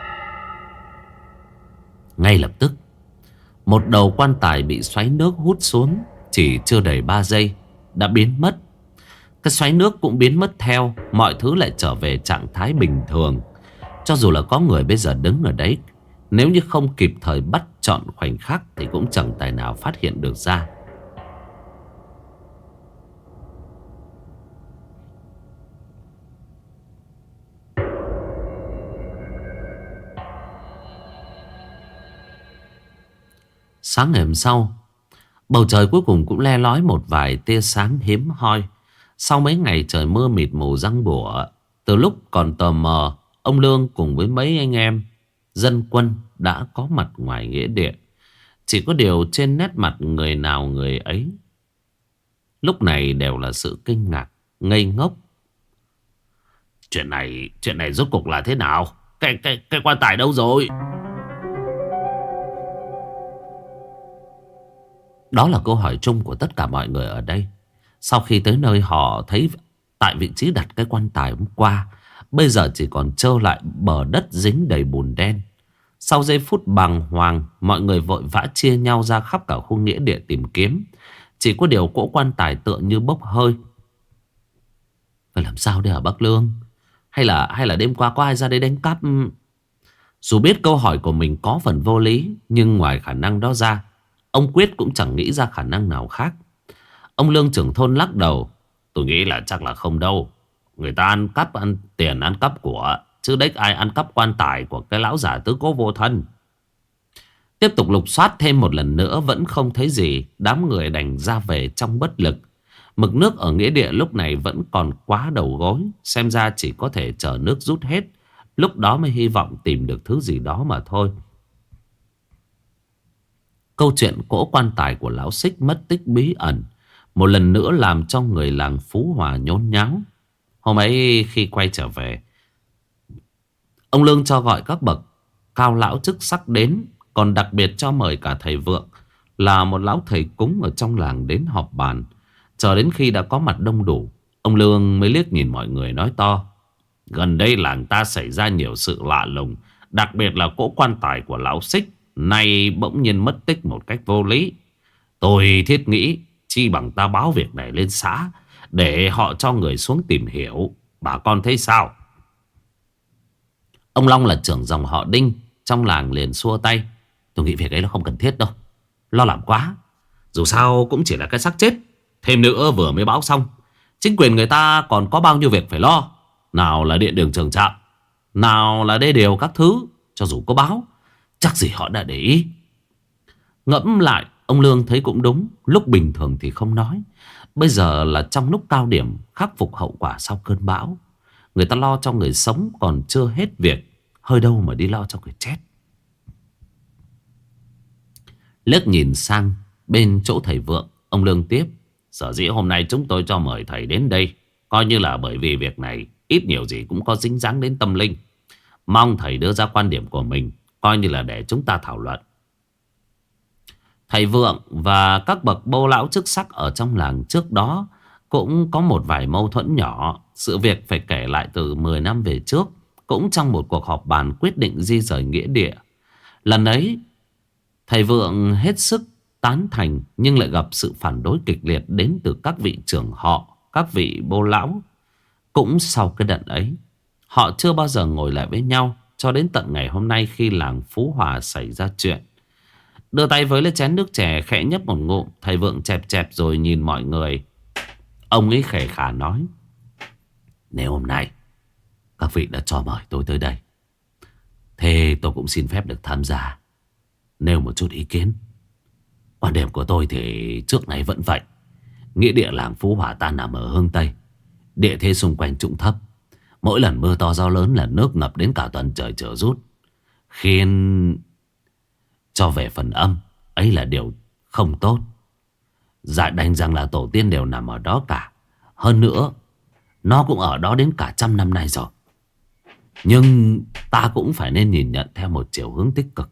Speaker 1: Ngay lập tức, một đầu quan tài bị xoáy nước hút xuống chỉ chưa đầy ba giây đã biến mất. Cái xoáy nước cũng biến mất theo. Mọi thứ lại trở về trạng thái bình thường. Cho dù là có người bây giờ đứng ở đấy, nếu như không kịp thời bắt chọn khoảnh khắc thì cũng chẳng tài nào phát hiện được ra. Sáng ngày hôm sau, bầu trời cuối cùng cũng le lói một vài tia sáng hiếm hoi. Sau mấy ngày trời mưa mịt mù giăng bủa, từ lúc còn tò mò, ông Lương cùng với mấy anh em dân quân đã có mặt ngoài nghĩa địa. Chỉ có điều trên nét mặt người nào người ấy lúc này đều là sự kinh ngạc, ngây ngốc.
Speaker 2: Chuyện này, chuyện này rốt cuộc là thế nào? Cái, cái, cái quan tài đâu rồi?
Speaker 1: Đó là câu hỏi chung của tất cả mọi người ở đây. Sau khi tới nơi họ thấy tại vị trí đặt cái quan tài hôm qua, bây giờ chỉ còn trơ lại bờ đất dính đầy bùn đen. Sau giây phút bàng hoàng, mọi người vội vã chia nhau ra khắp cả khu nghĩa địa tìm kiếm. Chỉ có điều cỗ quan tài tựa như bốc hơi. Phải làm sao đây hả bác Lương? Hay là hay là đêm qua có ai ra đây đánh cắp? Dù biết câu hỏi của mình có phần vô lý, nhưng ngoài khả năng đó ra, ông Quyết cũng chẳng nghĩ ra khả năng nào khác. Ông Lương trưởng thôn lắc đầu.
Speaker 2: Tôi nghĩ là chắc là không đâu. Người ta ăn cắp ăn tiền ăn cắp của, chứ đếch ai ăn cắp quan tài của cái lão già tứ cố vô thân.
Speaker 1: Tiếp tục lục soát thêm một lần nữa vẫn không thấy gì. Đám người đành ra về trong bất lực. Mực nước ở nghĩa địa lúc này vẫn còn quá đầu gối. Xem ra chỉ có thể chờ nước rút hết, lúc đó mới hy vọng tìm được thứ gì đó mà thôi. Câu chuyện cỗ quan tài của lão Xích mất tích bí ẩn một lần nữa làm cho người làng Phú Hòa nhốn nháo. Hôm ấy khi quay trở về, ông Lương cho gọi các bậc cao lão chức sắc đến, còn đặc biệt cho mời cả thầy Vượng, là một lão thầy cúng ở trong làng, đến họp bàn. Chờ đến khi đã có mặt đông đủ, ông Lương mới liếc nhìn mọi người nói to.
Speaker 2: Gần đây làng ta xảy ra nhiều sự lạ lùng, đặc biệt là cỗ quan tài của lão Xích nay bỗng nhiên mất tích một cách vô lý. Tôi thiết nghĩ chi bằng ta báo việc này lên xã, để họ cho người xuống tìm hiểu. Bà con thấy sao?
Speaker 1: Ông Long là trưởng dòng họ Đinh trong làng liền xua tay. Tôi nghĩ việc ấy nó không cần thiết đâu, lo làm quá. Dù sao cũng chỉ là cái xác chết, thêm nữa vừa mới báo xong, chính quyền người ta còn có bao nhiêu việc phải lo. Nào là điện đường trường trạm, nào là đê điều các thứ. Cho dù có báo, chắc gì họ đã để ý. Ngẫm lại, ông Lương thấy cũng đúng. Lúc bình thường thì không nói, bây giờ là trong lúc cao điểm khắc phục hậu quả sau cơn bão. Người ta lo cho người sống còn chưa hết việc, hơi đâu mà đi lo cho người chết. Liếc nhìn sang bên chỗ thầy Vượng, ông Lương tiếp.
Speaker 2: Sở dĩ hôm nay chúng tôi cho mời thầy đến đây, coi như là bởi vì việc này ít nhiều gì cũng có dính dáng đến tâm linh. Mong thầy đưa ra quan điểm của mình, coi như là để chúng ta thảo luận.
Speaker 1: Thầy Vượng và các bậc bô lão chức sắc ở trong làng trước đó cũng có một vài mâu thuẫn nhỏ. Sự việc phải kể lại từ mười năm về trước, cũng trong một cuộc họp bàn quyết định di rời nghĩa địa. Lần ấy thầy Vượng hết sức tán thành, nhưng lại gặp sự phản đối kịch liệt đến từ các vị trưởng họ, các vị bô lão. Cũng sau cái đợt ấy, họ chưa bao giờ ngồi lại với nhau, cho đến tận ngày hôm nay khi làng Phú Hòa xảy ra chuyện. Đưa tay với lấy chén nước chè, khẽ nhấp một ngụm. Thầy Vượng chẹp chẹp rồi nhìn mọi người. Ông ấy khẽ khả nói. Nếu hôm nay các vị đã cho mời tôi tới đây, thế tôi cũng xin phép được tham gia, nêu một chút ý kiến. Quan điểm của tôi thì trước này vẫn vậy. Nghĩa địa làng Phú Hòa ta nằm ở hướng Tây, địa thế xung quanh trũng thấp. Mỗi lần mưa to gió lớn là nước ngập đến cả tuần trời trở rút, khiến cho về phần âm ấy là điều không tốt. Dạ đành rằng là tổ tiên đều nằm ở đó cả. Hơn nữa, nó cũng ở đó đến cả trăm năm nay rồi. Nhưng ta cũng phải nên nhìn nhận theo một chiều hướng tích cực.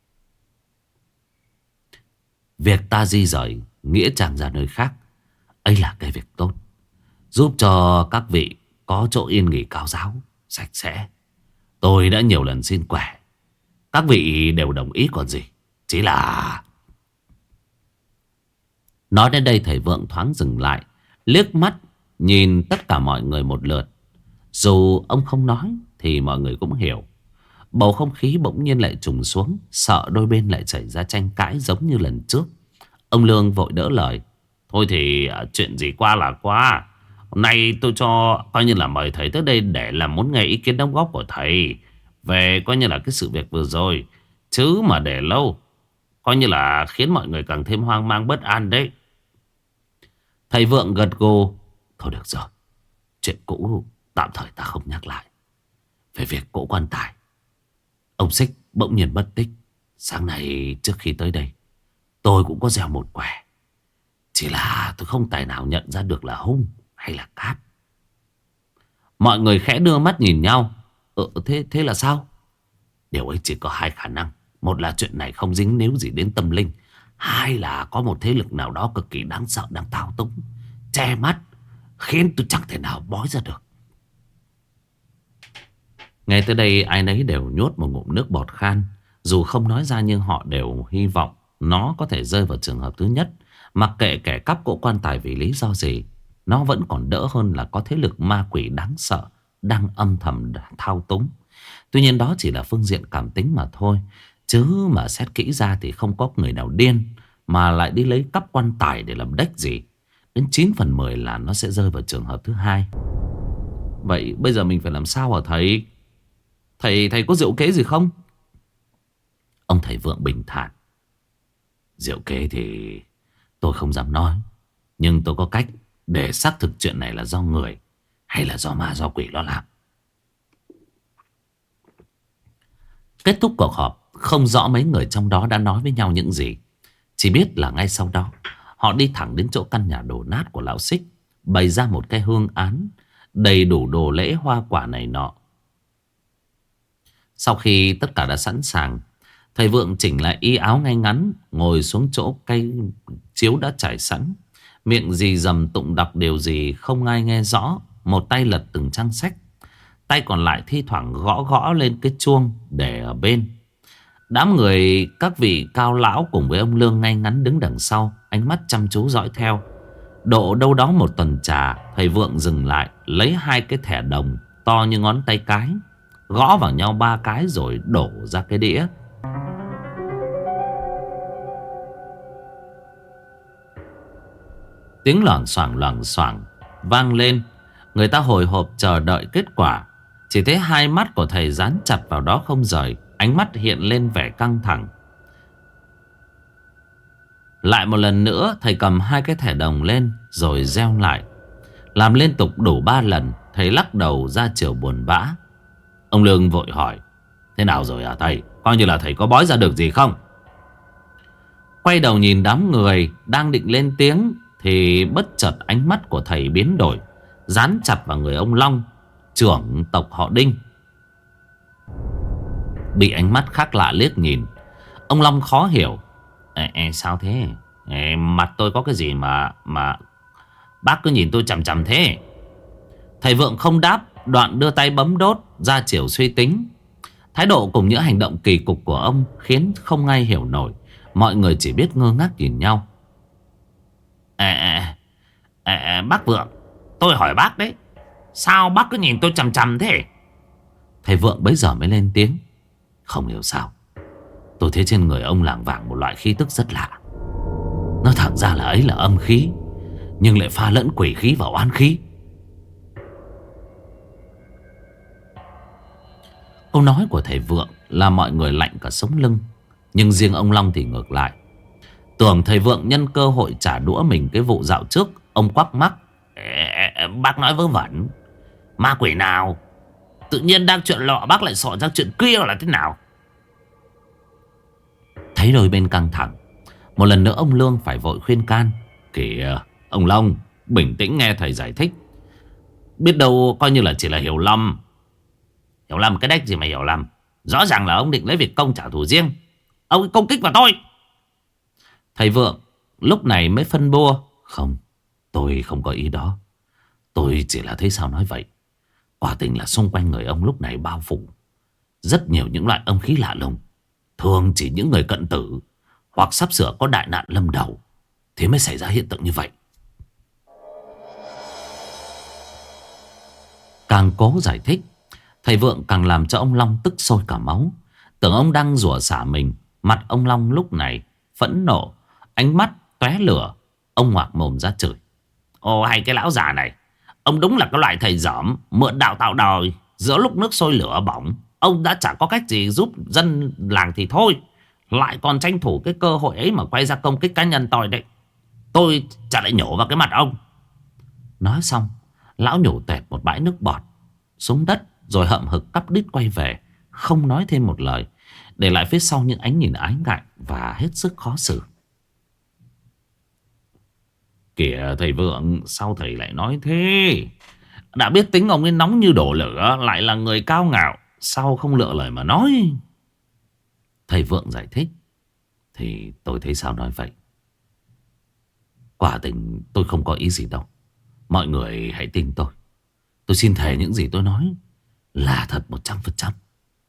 Speaker 1: Việc ta di rời nghĩa trang ra nơi khác, ấy là cái việc tốt, giúp cho các vị có chỗ yên nghỉ cao giáo, sạch sẽ. Tôi đã nhiều lần xin quẻ, các vị đều đồng ý còn gì. Chỉ là... Nói đến đây thầy Vượng thoáng dừng lại, liếc mắt nhìn tất cả mọi người một lượt. Dù ông không nói thì mọi người cũng hiểu. Bầu không khí bỗng nhiên lại trùng xuống, sợ đôi bên lại xảy ra tranh cãi giống như lần trước. Ông Lương vội đỡ lời. Thôi thì chuyện gì qua là qua. Hôm nay tôi cho coi như là mời thầy tới đây để làm muốn nghe ý kiến đóng góp của thầy về coi như là cái sự việc vừa rồi. Chứ mà để lâu coi như là khiến mọi người càng thêm hoang mang bất an đấy. Thầy Vượng gật gù. Thôi được rồi, chuyện cũ tạm thời ta không nhắc lại. Về việc cỗ quan tài, ông Xích bỗng nhiên mất tích. Sáng nay trước khi tới đây, tôi cũng có gieo một quẻ. Chỉ là tôi không tài nào nhận ra được là hung hay là cát. Mọi người khẽ đưa mắt nhìn nhau. Ừ, thế, thế là sao? Điều ấy chỉ có hai khả năng. Một là chuyện này không dính níu gì đến tâm linh. Hai là có một thế lực nào đó cực kỳ đáng sợ đang thao túng, che mắt, khiến tôi chẳng thể nào bói ra được. Ngay tới đây ai nấy đều nhốt một ngụm nước bọt khan. Dù không nói ra nhưng họ đều hy vọng nó có thể rơi vào trường hợp thứ nhất. Mặc kệ kẻ cắp cỗ quan tài vì lý do gì, nó vẫn còn đỡ hơn là có thế lực ma quỷ đáng sợ đang âm thầm thao túng. Tuy nhiên đó chỉ là phương diện cảm tính mà thôi. Chứ mà xét kỹ ra thì không có người nào điên mà lại đi lấy cắp quan tài để làm đếch gì. Đến chín phần mười là nó sẽ rơi vào trường hợp thứ hai. Vậy bây giờ mình phải làm sao hả thầy? Thầy thầy có diệu kế gì không? Ông thầy Vượng bình thản. Diệu kế thì tôi không dám nói, nhưng tôi có cách để xác thực chuyện này là do người hay là do ma do quỷ nó làm. Kết thúc cuộc họp, không rõ mấy người trong đó đã nói với nhau những gì. Chỉ biết là ngay sau đó họ đi thẳng đến chỗ căn nhà đổ nát của lão Xích, bày ra một cái hương án đầy đủ đồ lễ hoa quả này nọ. Sau khi tất cả đã sẵn sàng, thầy Vượng chỉnh lại y áo ngay ngắn, ngồi xuống chỗ cây chiếu đã trải sẵn. Miệng rì rầm tụng đọc điều gì không ai nghe rõ. Một tay lật từng trang sách, tay còn lại thi thoảng gõ gõ lên cái chuông để ở bên. Đám người các vị cao lão cùng với ông Lương ngay ngắn đứng đằng sau, ánh mắt chăm chú dõi theo. Độ đâu đó một tuần trà, thầy Vượng dừng lại, lấy hai cái thẻ đồng to như ngón tay cái, gõ vào nhau ba cái rồi đổ ra cái đĩa. Tiếng loảng xoảng loảng xoảng vang lên. Người ta hồi hộp chờ đợi kết quả. Chỉ thấy hai mắt của thầy dán chặt vào đó không rời, ánh mắt hiện lên vẻ căng thẳng. Lại một lần nữa thầy cầm hai cái thẻ đồng lên rồi gieo lại. Làm liên tục đủ ba lần. Thầy lắc đầu ra chiều buồn bã. Ông Lương vội hỏi. Thế nào rồi hả thầy? Coi như là thầy có bói ra được gì không? Quay đầu nhìn đám người đang định lên tiếng thì bất chợt ánh mắt của thầy biến đổi, dán chặt vào người ông Long, trưởng tộc họ Đinh. Bị ánh mắt khác lạ liếc nhìn, ông Long khó hiểu. Ê, ê, sao thế? Ê, mặt tôi có cái gì mà mà bác cứ nhìn tôi chằm chằm thế? Thầy Vượng không đáp, đoạn đưa tay bấm đốt ra chiều suy tính. Thái độ cùng những hành động kỳ cục của ông khiến không ai hiểu nổi. Mọi người chỉ biết ngơ ngác nhìn nhau. À, à, à, à, bác Vượng, tôi hỏi bác đấy, sao bác cứ nhìn tôi chằm chằm thế? Thầy Vượng bấy giờ mới lên tiếng. Không hiểu sao, tôi thấy trên người ông lảng vảng một loại khí tức rất lạ. Nó thẳng ra là ấy là âm khí, nhưng lại pha lẫn quỷ khí và oán khí. Câu nói của thầy Vượng làm mọi người lạnh cả sống lưng. Nhưng riêng ông Long thì ngược lại. Tưởng thầy Vượng nhân cơ hội trả đũa mình cái vụ dạo trước. Ông quắc mắt. Ê, bác nói vớ vẩn. Ma quỷ nào? Tự nhiên đang chuyện lọ bác lại xỏ ra chuyện kia là thế nào? Thấy đôi bên căng thẳng, một lần nữa ông Lương phải vội khuyên can. Kìa ông Long, bình tĩnh nghe thầy giải thích. Biết đâu coi như là chỉ là hiểu lầm. Hiểu lầm cái đếch gì mà hiểu lầm? Rõ ràng là ông định lấy việc công trả thù riêng. Ông ấy công kích vào tôi. Thầy Vượng lúc này mới phân bua. Không, tôi không có ý đó. Tôi chỉ là thấy sao nói vậy. Quả tình là xung quanh người ông lúc này bao phủ rất nhiều những loại âm khí lạ lùng. Thường chỉ những người cận tử hoặc sắp sửa có đại nạn lâm đầu thì mới xảy ra hiện tượng như vậy. Càng cố giải thích, thầy Vượng càng làm cho ông Long tức sôi cả máu. Tưởng ông đang rủa xả mình. Mặt ông Long lúc này phẫn nộ, ánh mắt tóe lửa. Ông ngoạc mồm ra chửi: Ồ hay cái lão già này, ông đúng là cái loại thầy dởm, mượn đạo tạo đời. Giữa lúc nước sôi lửa bỏng, ông đã chả có cách gì giúp dân làng thì thôi, lại còn tranh thủ cái cơ hội ấy mà quay ra công kích cá nhân tôi đấy. Tôi chả lại nhổ vào cái mặt ông. Nói xong, lão nhổ tẹt một bãi nước bọt xuống đất, rồi hậm hực cắp đít quay về, không nói thêm một lời, để lại phía sau những ánh nhìn ái ngại và hết sức khó xử. Kìa thầy Vượng, sao thầy lại nói thế? Đã biết tính ông ấy nóng như đổ lửa, lại là người cao ngạo, sao không lựa lời mà nói? Thầy Vượng giải thích: Thì tôi thấy sao nói vậy. Quả tình tôi không có ý gì đâu. Mọi người hãy tin tôi. Tôi xin thề những gì tôi nói là thật một trăm phần trăm.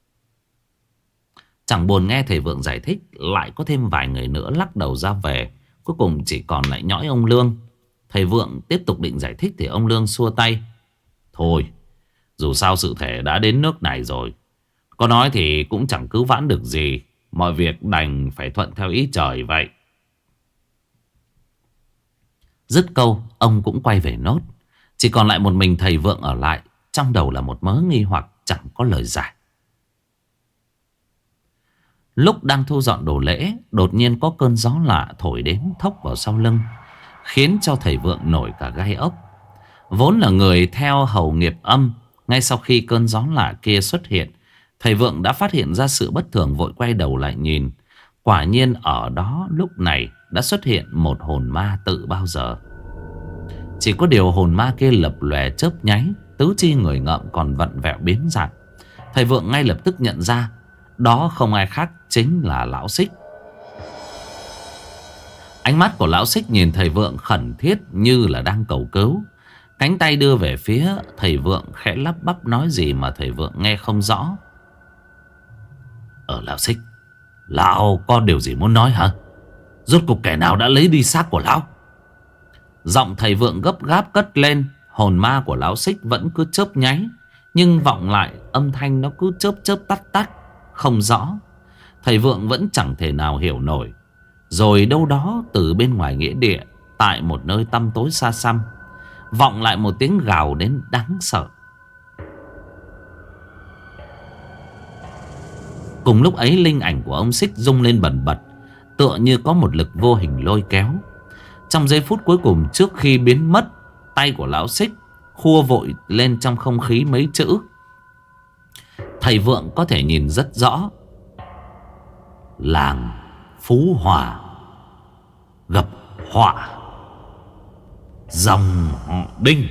Speaker 1: Chẳng buồn nghe thầy Vượng giải thích, lại có thêm vài người nữa lắc đầu ra về. Cuối cùng chỉ còn lại nhõi ông Lương. Thầy Vượng tiếp tục định giải thích thì ông Lương xua tay: Thôi, dù sao sự thể đã đến nước này rồi, có nói thì cũng chẳng cứu vãn được gì. Mọi việc đành phải thuận theo ý trời vậy. Dứt câu, ông cũng quay về nốt. Chỉ còn lại một mình thầy Vượng ở lại, trong đầu là một mớ nghi hoặc chẳng có lời giải. Lúc đang thu dọn đồ lễ, đột nhiên có cơn gió lạ thổi đến thốc vào sau lưng, khiến cho thầy Vượng nổi cả gai ốc. Vốn là người theo hầu nghiệp âm, ngay sau khi cơn gió lạ kia xuất hiện, thầy Vượng đã phát hiện ra sự bất thường, vội quay đầu lại nhìn. Quả nhiên ở đó lúc này đã xuất hiện một hồn ma tự bao giờ. Chỉ có điều hồn ma kia lập lòe chớp nháy, tứ chi người ngợm còn vặn vẹo biến dạng. Thầy Vượng ngay lập tức nhận ra đó không ai khác chính là lão Xích. Ánh mắt của lão Xích nhìn thầy Vượng khẩn thiết như là đang cầu cứu. Cánh tay đưa về phía thầy Vượng, khẽ lắp bắp nói gì mà thầy Vượng nghe không rõ. Ở lão Xích, lão có điều gì muốn nói hả? Rốt cuộc kẻ nào đã lấy đi xác của lão? Giọng thầy Vượng gấp gáp cất lên. Hồn ma của lão Xích vẫn cứ chớp nháy, nhưng vọng lại âm thanh nó cứ chớp chớp tắt tắt, không rõ. Thầy Vượng vẫn chẳng thể nào hiểu nổi. Rồi đâu đó từ bên ngoài nghĩa địa, tại một nơi tăm tối xa xăm, vọng lại một tiếng gào đến đáng sợ. Cùng lúc ấy, linh ảnh của ông Xích rung lên bần bật, tựa như có một lực vô hình lôi kéo. Trong giây phút cuối cùng trước khi biến mất, tay của lão Xích khua vội lên trong không khí mấy chữ. Thầy Vượng có thể nhìn rất rõ: Làng Phú Hòa gặp họa, dòng họ Đinh.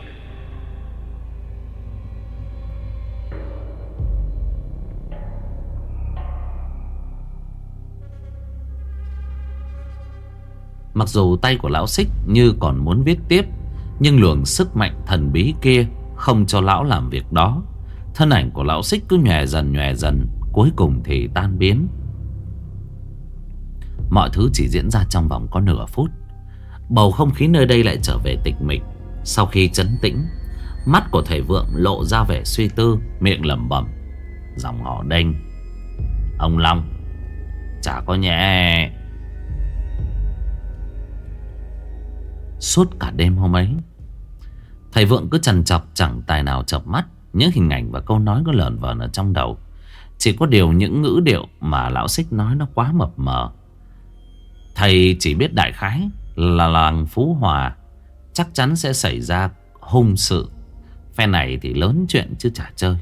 Speaker 1: Mặc dù tay của lão Xích như còn muốn viết tiếp, nhưng luồng sức mạnh thần bí kia không cho lão làm việc đó. Thân ảnh của lão Xích cứ nhòe dần nhòe dần, cuối cùng thì tan biến. Mọi thứ chỉ diễn ra trong vòng có nửa phút. Bầu không khí nơi đây lại trở về tịch mịch. Sau khi trấn tĩnh, mắt của thầy Vượng lộ ra vẻ suy tư, miệng lẩm bẩm: Dòng họ Đinh, ông Long, chả có nhẹ. Suốt cả đêm hôm ấy, thầy Vượng cứ trằn trọc chẳng tài nào chợp mắt. Những hình ảnh và câu nói có lởn vởn ở trong đầu. Chỉ có điều những ngữ điệu mà lão Xích nói nó quá mập mờ. Thầy chỉ biết đại khái là làng Phú Hòa chắc chắn sẽ xảy ra hung sự. Phe này thì lớn chuyện chứ chả chơi.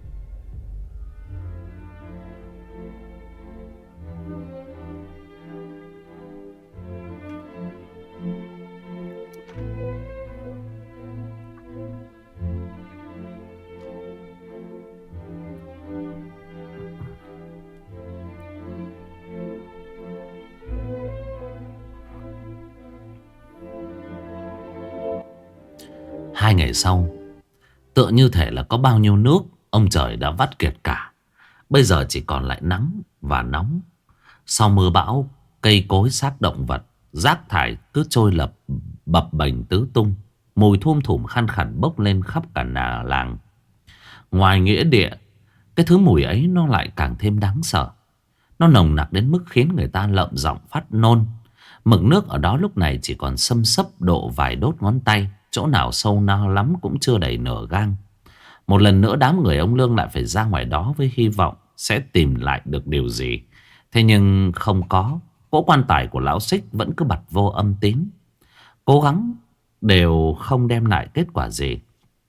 Speaker 1: Hai ngày sau, tựa như thể là có bao nhiêu nước ông trời đã vắt kiệt cả. Bây giờ chỉ còn lại nắng và nóng. Sau mưa bão, cây cối xác động vật, rác thải cứ trôi lập bập bềnh tứ tung. Mùi thum thủm khăn khẩn bốc lên khắp cả nà làng. Ngoài nghĩa địa, cái thứ mùi ấy nó lại càng thêm đáng sợ. Nó nồng nặc đến mức khiến người ta lợm giọng phát nôn. Mực nước ở đó lúc này chỉ còn xâm xấp độ vài đốt ngón tay. Chỗ nào sâu nào lắm cũng chưa đầy nửa gang. Một lần nữa đám người ông Lương lại phải ra ngoài đó với hy vọng sẽ tìm lại được điều gì. Thế nhưng không có. Cỗ quan tài của lão Xích vẫn cứ bặt vô âm tín. Cố gắng đều không đem lại kết quả gì.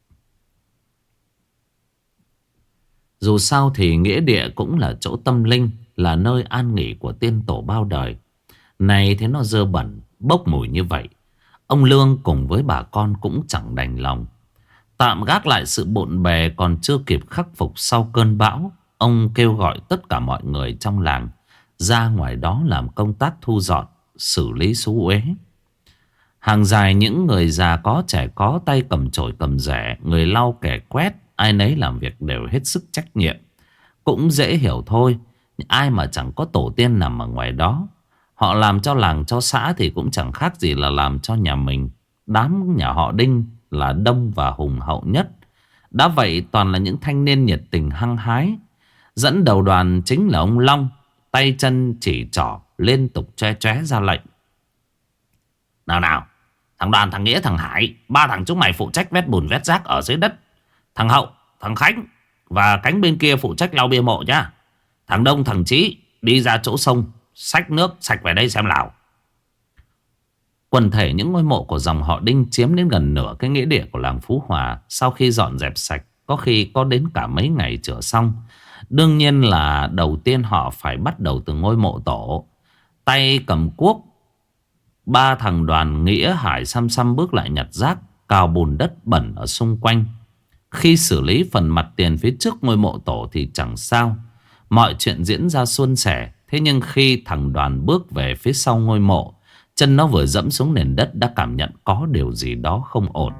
Speaker 1: Dù sao thì nghĩa địa cũng là chỗ tâm linh, là nơi an nghỉ của tiên tổ bao đời. Này thế nó dơ bẩn, bốc mùi như vậy, ông Lương cùng với bà con cũng chẳng đành lòng. Tạm gác lại sự bộn bề còn chưa kịp khắc phục sau cơn bão, ông kêu gọi tất cả mọi người trong làng ra ngoài đó làm công tác thu dọn, xử lý xú uế. Hàng dài những người già có trẻ có, tay cầm chổi cầm rẻ, người lau kẻ quét, ai nấy làm việc đều hết sức trách nhiệm. Cũng dễ hiểu thôi, ai mà chẳng có tổ tiên nằm ở ngoài đó. Họ làm cho làng cho xã thì cũng chẳng khác gì là làm cho nhà mình. Đám nhà họ Đinh là đông và hùng hậu nhất. Đã vậy toàn là những thanh niên nhiệt tình hăng hái. Dẫn đầu đoàn chính là ông Long, tay chân chỉ trỏ liên tục choe choé ra lệnh. Nào nào, thằng Đoàn, thằng Nghĩa, thằng Hải, ba thằng chúng mày phụ trách vét bùn vét rác ở dưới đất. Thằng Hậu, thằng Khánh và cánh bên kia phụ trách lau bia mộ nhá. Thằng Đông, thằng Chí đi ra chỗ sông xách nước sạch về đây xem nào. Quần thể những ngôi mộ của dòng họ Đinh chiếm đến gần nửa cái nghĩa địa của làng Phú Hòa. Sau khi dọn dẹp sạch, có khi có đến cả mấy ngày chữa xong. Đương nhiên là đầu tiên họ phải bắt đầu từ ngôi mộ tổ. Tay cầm cuốc, ba thằng Đoàn, Nghĩa, Hải xăm xăm bước lại nhặt rác, cào bùn đất bẩn ở xung quanh. Khi xử lý phần mặt tiền phía trước ngôi mộ tổ thì chẳng sao, mọi chuyện diễn ra suôn sẻ. Thế nhưng khi thằng Đoàn bước về phía sau ngôi mộ, chân nó vừa dẫm xuống nền đất đã cảm nhận có điều gì đó không ổn.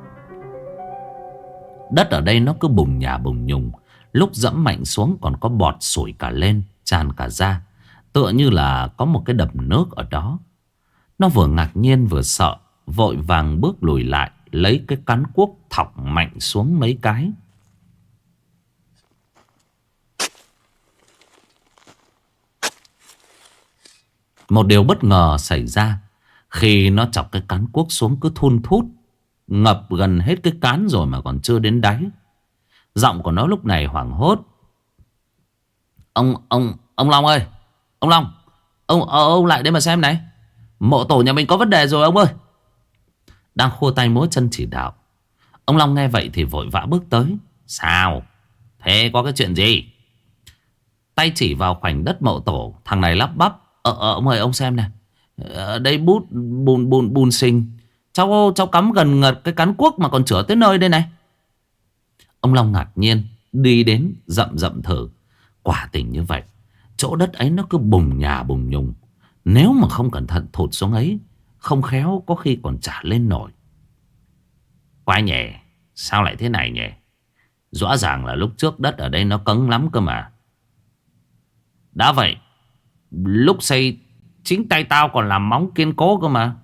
Speaker 1: Đất ở đây nó cứ bùng nhả bùng nhùng, lúc dẫm mạnh xuống còn có bọt sủi cả lên, tràn cả ra, tựa như là có một cái đập nước ở đó. Nó vừa ngạc nhiên vừa sợ, vội vàng bước lùi lại, lấy cái cán cuốc thọc mạnh xuống mấy cái. Một điều bất ngờ xảy ra. Khi nó chọc cái cán cuốc xuống cứ thun thút, ngập gần hết cái cán rồi mà còn chưa đến đáy. Giọng của nó lúc này hoảng hốt. Ông, ông, ông Long ơi, ông Long, ông, ông lại đây mà xem này. Mộ tổ nhà mình có vấn đề rồi ông ơi. Đang khua tay múa chân chỉ đạo. Ông Long nghe vậy thì vội vã bước tới. Sao? Thế có cái chuyện gì? Tay chỉ vào khoảnh đất mộ tổ, thằng này lắp bắp. Ờ, ờ ông ơi, ông xem này. Ở đây bút bùn bùn bùn xình. Cháu cháu cắm gần ngật cái cán cuốc mà còn chữa tới nơi đây này. Ông Long ngạc nhiên đi đến dậm dậm thử. Quả tình như vậy, chỗ đất ấy nó cứ bùng nhà bùng nhùng. Nếu mà không cẩn thận thụt xuống ấy, không khéo có khi còn chả lên nổi. Quái nhỉ, sao lại thế này nhỉ? Rõ ràng là lúc trước đất ở đây nó cứng lắm cơ mà. Đã vậy, lúc xây chính tay tao còn làm móng kiên cố cơ mà.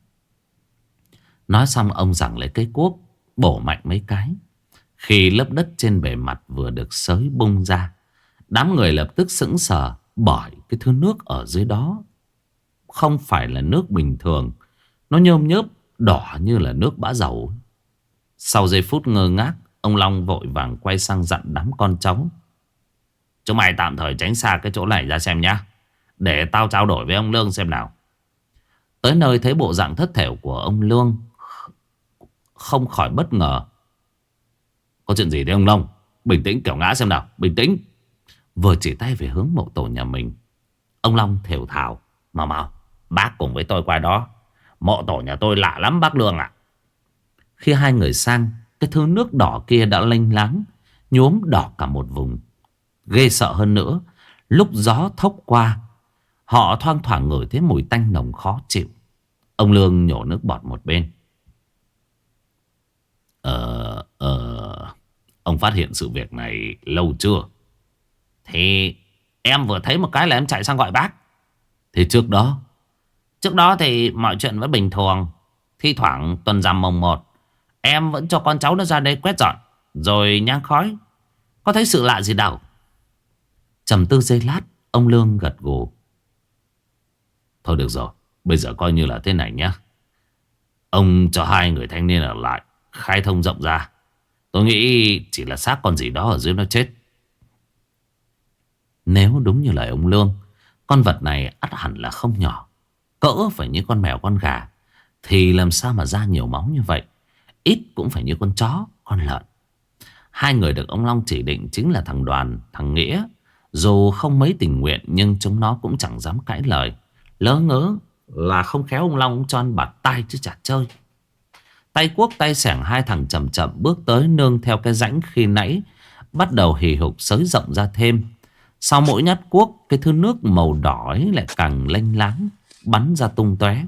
Speaker 1: Nói xong ông giằng lấy cây cuốc bổ mạnh mấy cái. Khi lớp đất trên bề mặt vừa được xới bung ra, đám người lập tức sững sờ, bởi cái thứ nước ở dưới đó không phải là nước bình thường. Nó nhôm nhớp đỏ như là nước bã dầu. Sau giây phút ngơ ngác, ông Long vội vàng quay sang dặn đám con cháu. Chúng mày tạm thời tránh xa cái chỗ này ra xem nhá, để tao trao đổi với ông Lương xem nào. Tới nơi thấy bộ dạng thất thểu của ông Lương, không khỏi bất ngờ. Có chuyện gì thế ông Long? Bình tĩnh kiểu ngã xem nào, bình tĩnh. Vừa chỉ tay về hướng mộ tổ nhà mình, ông Long thều thào. Mau mau, bác cùng với tôi qua đó. Mộ tổ nhà tôi lạ lắm bác Lương ạ. Khi hai người sang, cái thứ nước đỏ kia đã lênh láng, nhuốm đỏ cả một vùng. Ghê sợ hơn nữa, lúc gió thốc qua, họ thoang thoảng ngửi thấy mùi tanh nồng khó chịu. Ông Lương nhổ nước bọt một bên. Ờ, ờ, ông phát hiện sự việc này lâu chưa? Thì em vừa thấy một cái là em chạy sang gọi bác. Thì trước đó? Trước đó thì mọi chuyện vẫn bình thường. Thi thoảng tuần rằm mồng một, Em vẫn cho con cháu nó ra đây quét dọn rồi nhang khói, có thấy sự lạ gì đâu. Trầm tư giây lát, ông Lương gật gù. Thôi được rồi, bây giờ coi như là thế này nhé. Ông cho hai người thanh niên ở lại khai thông rộng ra. Tôi nghĩ chỉ là xác con gì đó ở dưới nó chết. Nếu đúng như lời ông Lương, con vật này ắt hẳn là không nhỏ, cỡ phải như con mèo con gà, thì làm sao mà ra nhiều máu như vậy. Ít cũng phải như con chó, con lợn. Hai người được ông Long chỉ định chính là thằng Đoàn, thằng Nghĩa. Dù không mấy tình nguyện nhưng chúng nó cũng chẳng dám cãi lời. Lỡ ngớ là không khéo ông Long cũng cho ăn bạt tai chứ chả chơi. Tay cuốc tay xẻng hai thằng chậm chậm bước tới nương theo cái rãnh khi nãy, bắt đầu hì hục xới rộng ra thêm. Sau mỗi nhát cuốc, cái thứ nước màu đỏ ấy lại càng lênh láng, bắn ra tung tóe.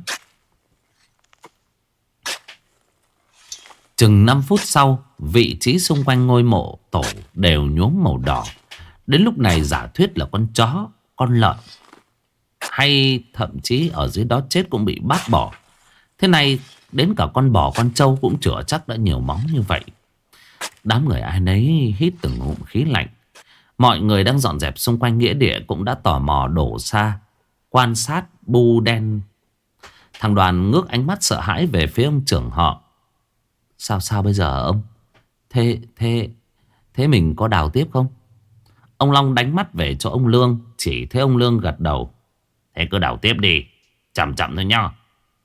Speaker 1: Chừng năm phút sau, vị trí xung quanh ngôi mộ tổ đều nhuốm màu đỏ. Đến lúc này giả thuyết là con chó, con lợn hay thậm chí ở dưới đó chết cũng bị bát bỏ. Thế này đến cả con bò con trâu cũng chữa chắc đã nhiều máu như vậy. Đám người ai nấy hít từng ngụm khí lạnh. Mọi người đang dọn dẹp xung quanh nghĩa địa cũng đã tò mò đổ xa quan sát bu đen. Thằng Đoàn ngước ánh mắt sợ hãi về phía ông trưởng họ. Sao sao bây giờ ông? Thế thế thế mình có đào tiếp không? Ông Long đánh mắt về cho ông Lương, chỉ thấy ông Lương gật đầu. Thế cứ đào tiếp đi, chậm chậm thôi nhá.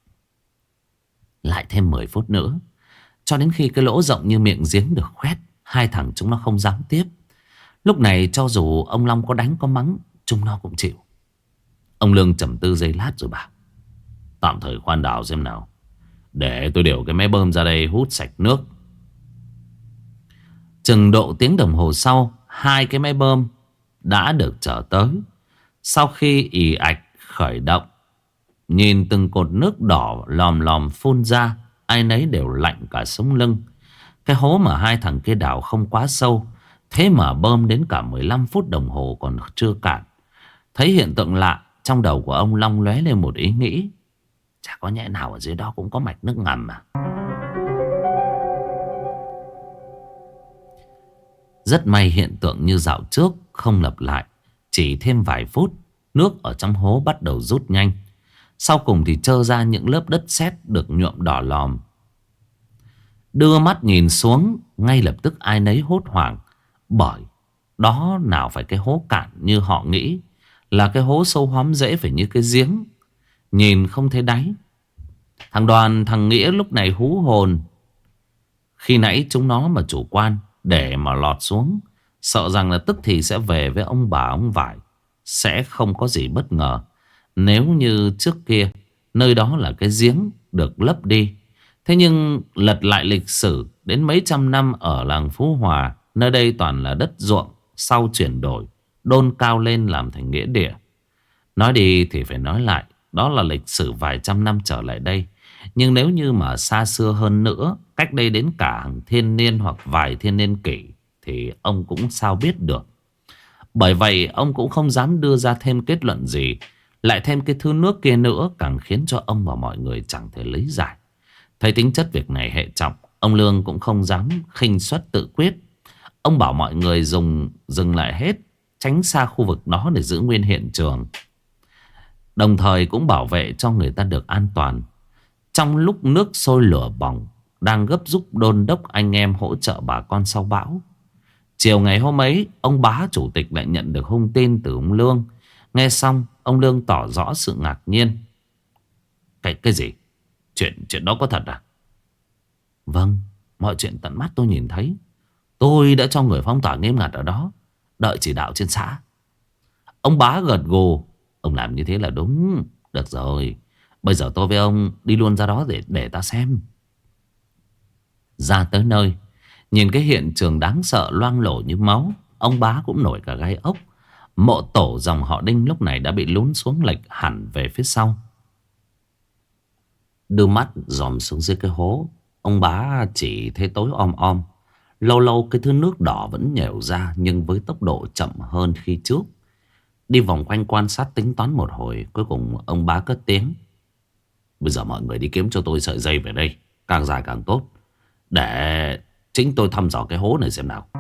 Speaker 1: Lại thêm mười phút nữa, cho đến khi cái lỗ rộng như miệng giếng được khoét, hai thằng chúng nó không dám tiếp. Lúc này cho dù ông Long có đánh có mắng, chúng nó cũng chịu. Ông Lương trầm tư giây lát rồi bảo: tạm thời khoan đào xem nào, để tôi điều cái máy bơm ra đây hút sạch nước. Chừng độ tiếng đồng hồ sau, hai cái máy bơm đã được trở tới. Sau khi ì ạch khởi động, nhìn từng cột nước đỏ lòm lòm phun ra, ai nấy đều lạnh cả sống lưng. Cái hố mà hai thằng kia đào không quá sâu, thế mà bơm đến cả mười lăm phút đồng hồ còn chưa cạn. Thấy hiện tượng lạ, trong đầu của ông Long lóe lên một ý nghĩ. Chả có nhẽ nào ở dưới đó cũng có mạch nước ngầm mà. Rất may hiện tượng như dạo trước không lặp lại. Chỉ thêm vài phút, nước ở trong hố bắt đầu rút nhanh. Sau cùng thì trơ ra những lớp đất sét được nhuộm đỏ lòm. Đưa mắt nhìn xuống, ngay lập tức ai nấy hốt hoảng. Bởi đó nào phải cái hố cạn như họ nghĩ, là cái hố sâu hóm rễ phải như cái giếng, nhìn không thấy đáy. Thằng Đoàn, thằng Nghĩa lúc này hú hồn. Khi nãy chúng nó mà chủ quan để mà lọt xuống, sợ rằng là tức thì sẽ về với ông bà ông Vải, sẽ không có gì bất ngờ. Nếu như trước kia nơi đó là cái giếng được lấp đi. Thế nhưng lật lại lịch sử, đến mấy trăm năm ở làng Phú Hòa, nơi đây toàn là đất ruộng, sau chuyển đổi đôn cao lên làm thành nghĩa địa. Nói đi thì phải nói lại, đó là lịch sử vài trăm năm trở lại đây. Nhưng nếu như mà xa xưa hơn nữa, cách đây đến cả hàng thiên niên hoặc vài thiên niên kỷ, thì ông cũng sao biết được. Bởi vậy ông cũng không dám đưa ra thêm kết luận gì. Lại thêm cái thứ nước kia nữa càng khiến cho ông và mọi người chẳng thể lý giải. Thấy tính chất việc này hệ trọng, ông Lương cũng không dám khinh suất tự quyết. Ông bảo mọi người dùng dừng lại hết, tránh xa khu vực đó để giữ nguyên hiện trường. Đồng thời cũng bảo vệ cho người ta được an toàn. Trong lúc nước sôi lửa bỏng, đang gấp rút đôn đốc anh em hỗ trợ bà con sau bão. Chiều ngày hôm ấy, ông Bá chủ tịch lại nhận được hung tin từ ông Lương. Nghe xong, ông Lương tỏ rõ sự ngạc nhiên. Cái cái gì? Chuyện chuyện đó có thật à? Vâng, mọi chuyện tận mắt tôi nhìn thấy. Tôi đã cho người phong tỏa nghiêm ngặt ở đó, đợi chỉ đạo trên xã. Ông Bá gật gù. Ông làm như thế là đúng. Được rồi, bây giờ tôi với ông đi luôn ra đó để, để ta xem. Ra tới nơi, nhìn cái hiện trường đáng sợ loang lổ như máu, ông Bá cũng nổi cả gai ốc. Mộ tổ dòng họ Đinh lúc này đã bị lún xuống lệch hẳn về phía sau. Đưa mắt dòm xuống dưới cái hố, ông Bá chỉ thấy tối om om. Lâu lâu cái thứ nước đỏ vẫn nhểu ra, nhưng với tốc độ chậm hơn khi trước. Đi vòng quanh quan sát tính toán một hồi, cuối cùng ông Bá cất tiếng. Bây giờ mọi người đi kiếm cho tôi sợi dây về đây, càng dài càng tốt. Để chính tôi thăm dò cái hố này xem nào.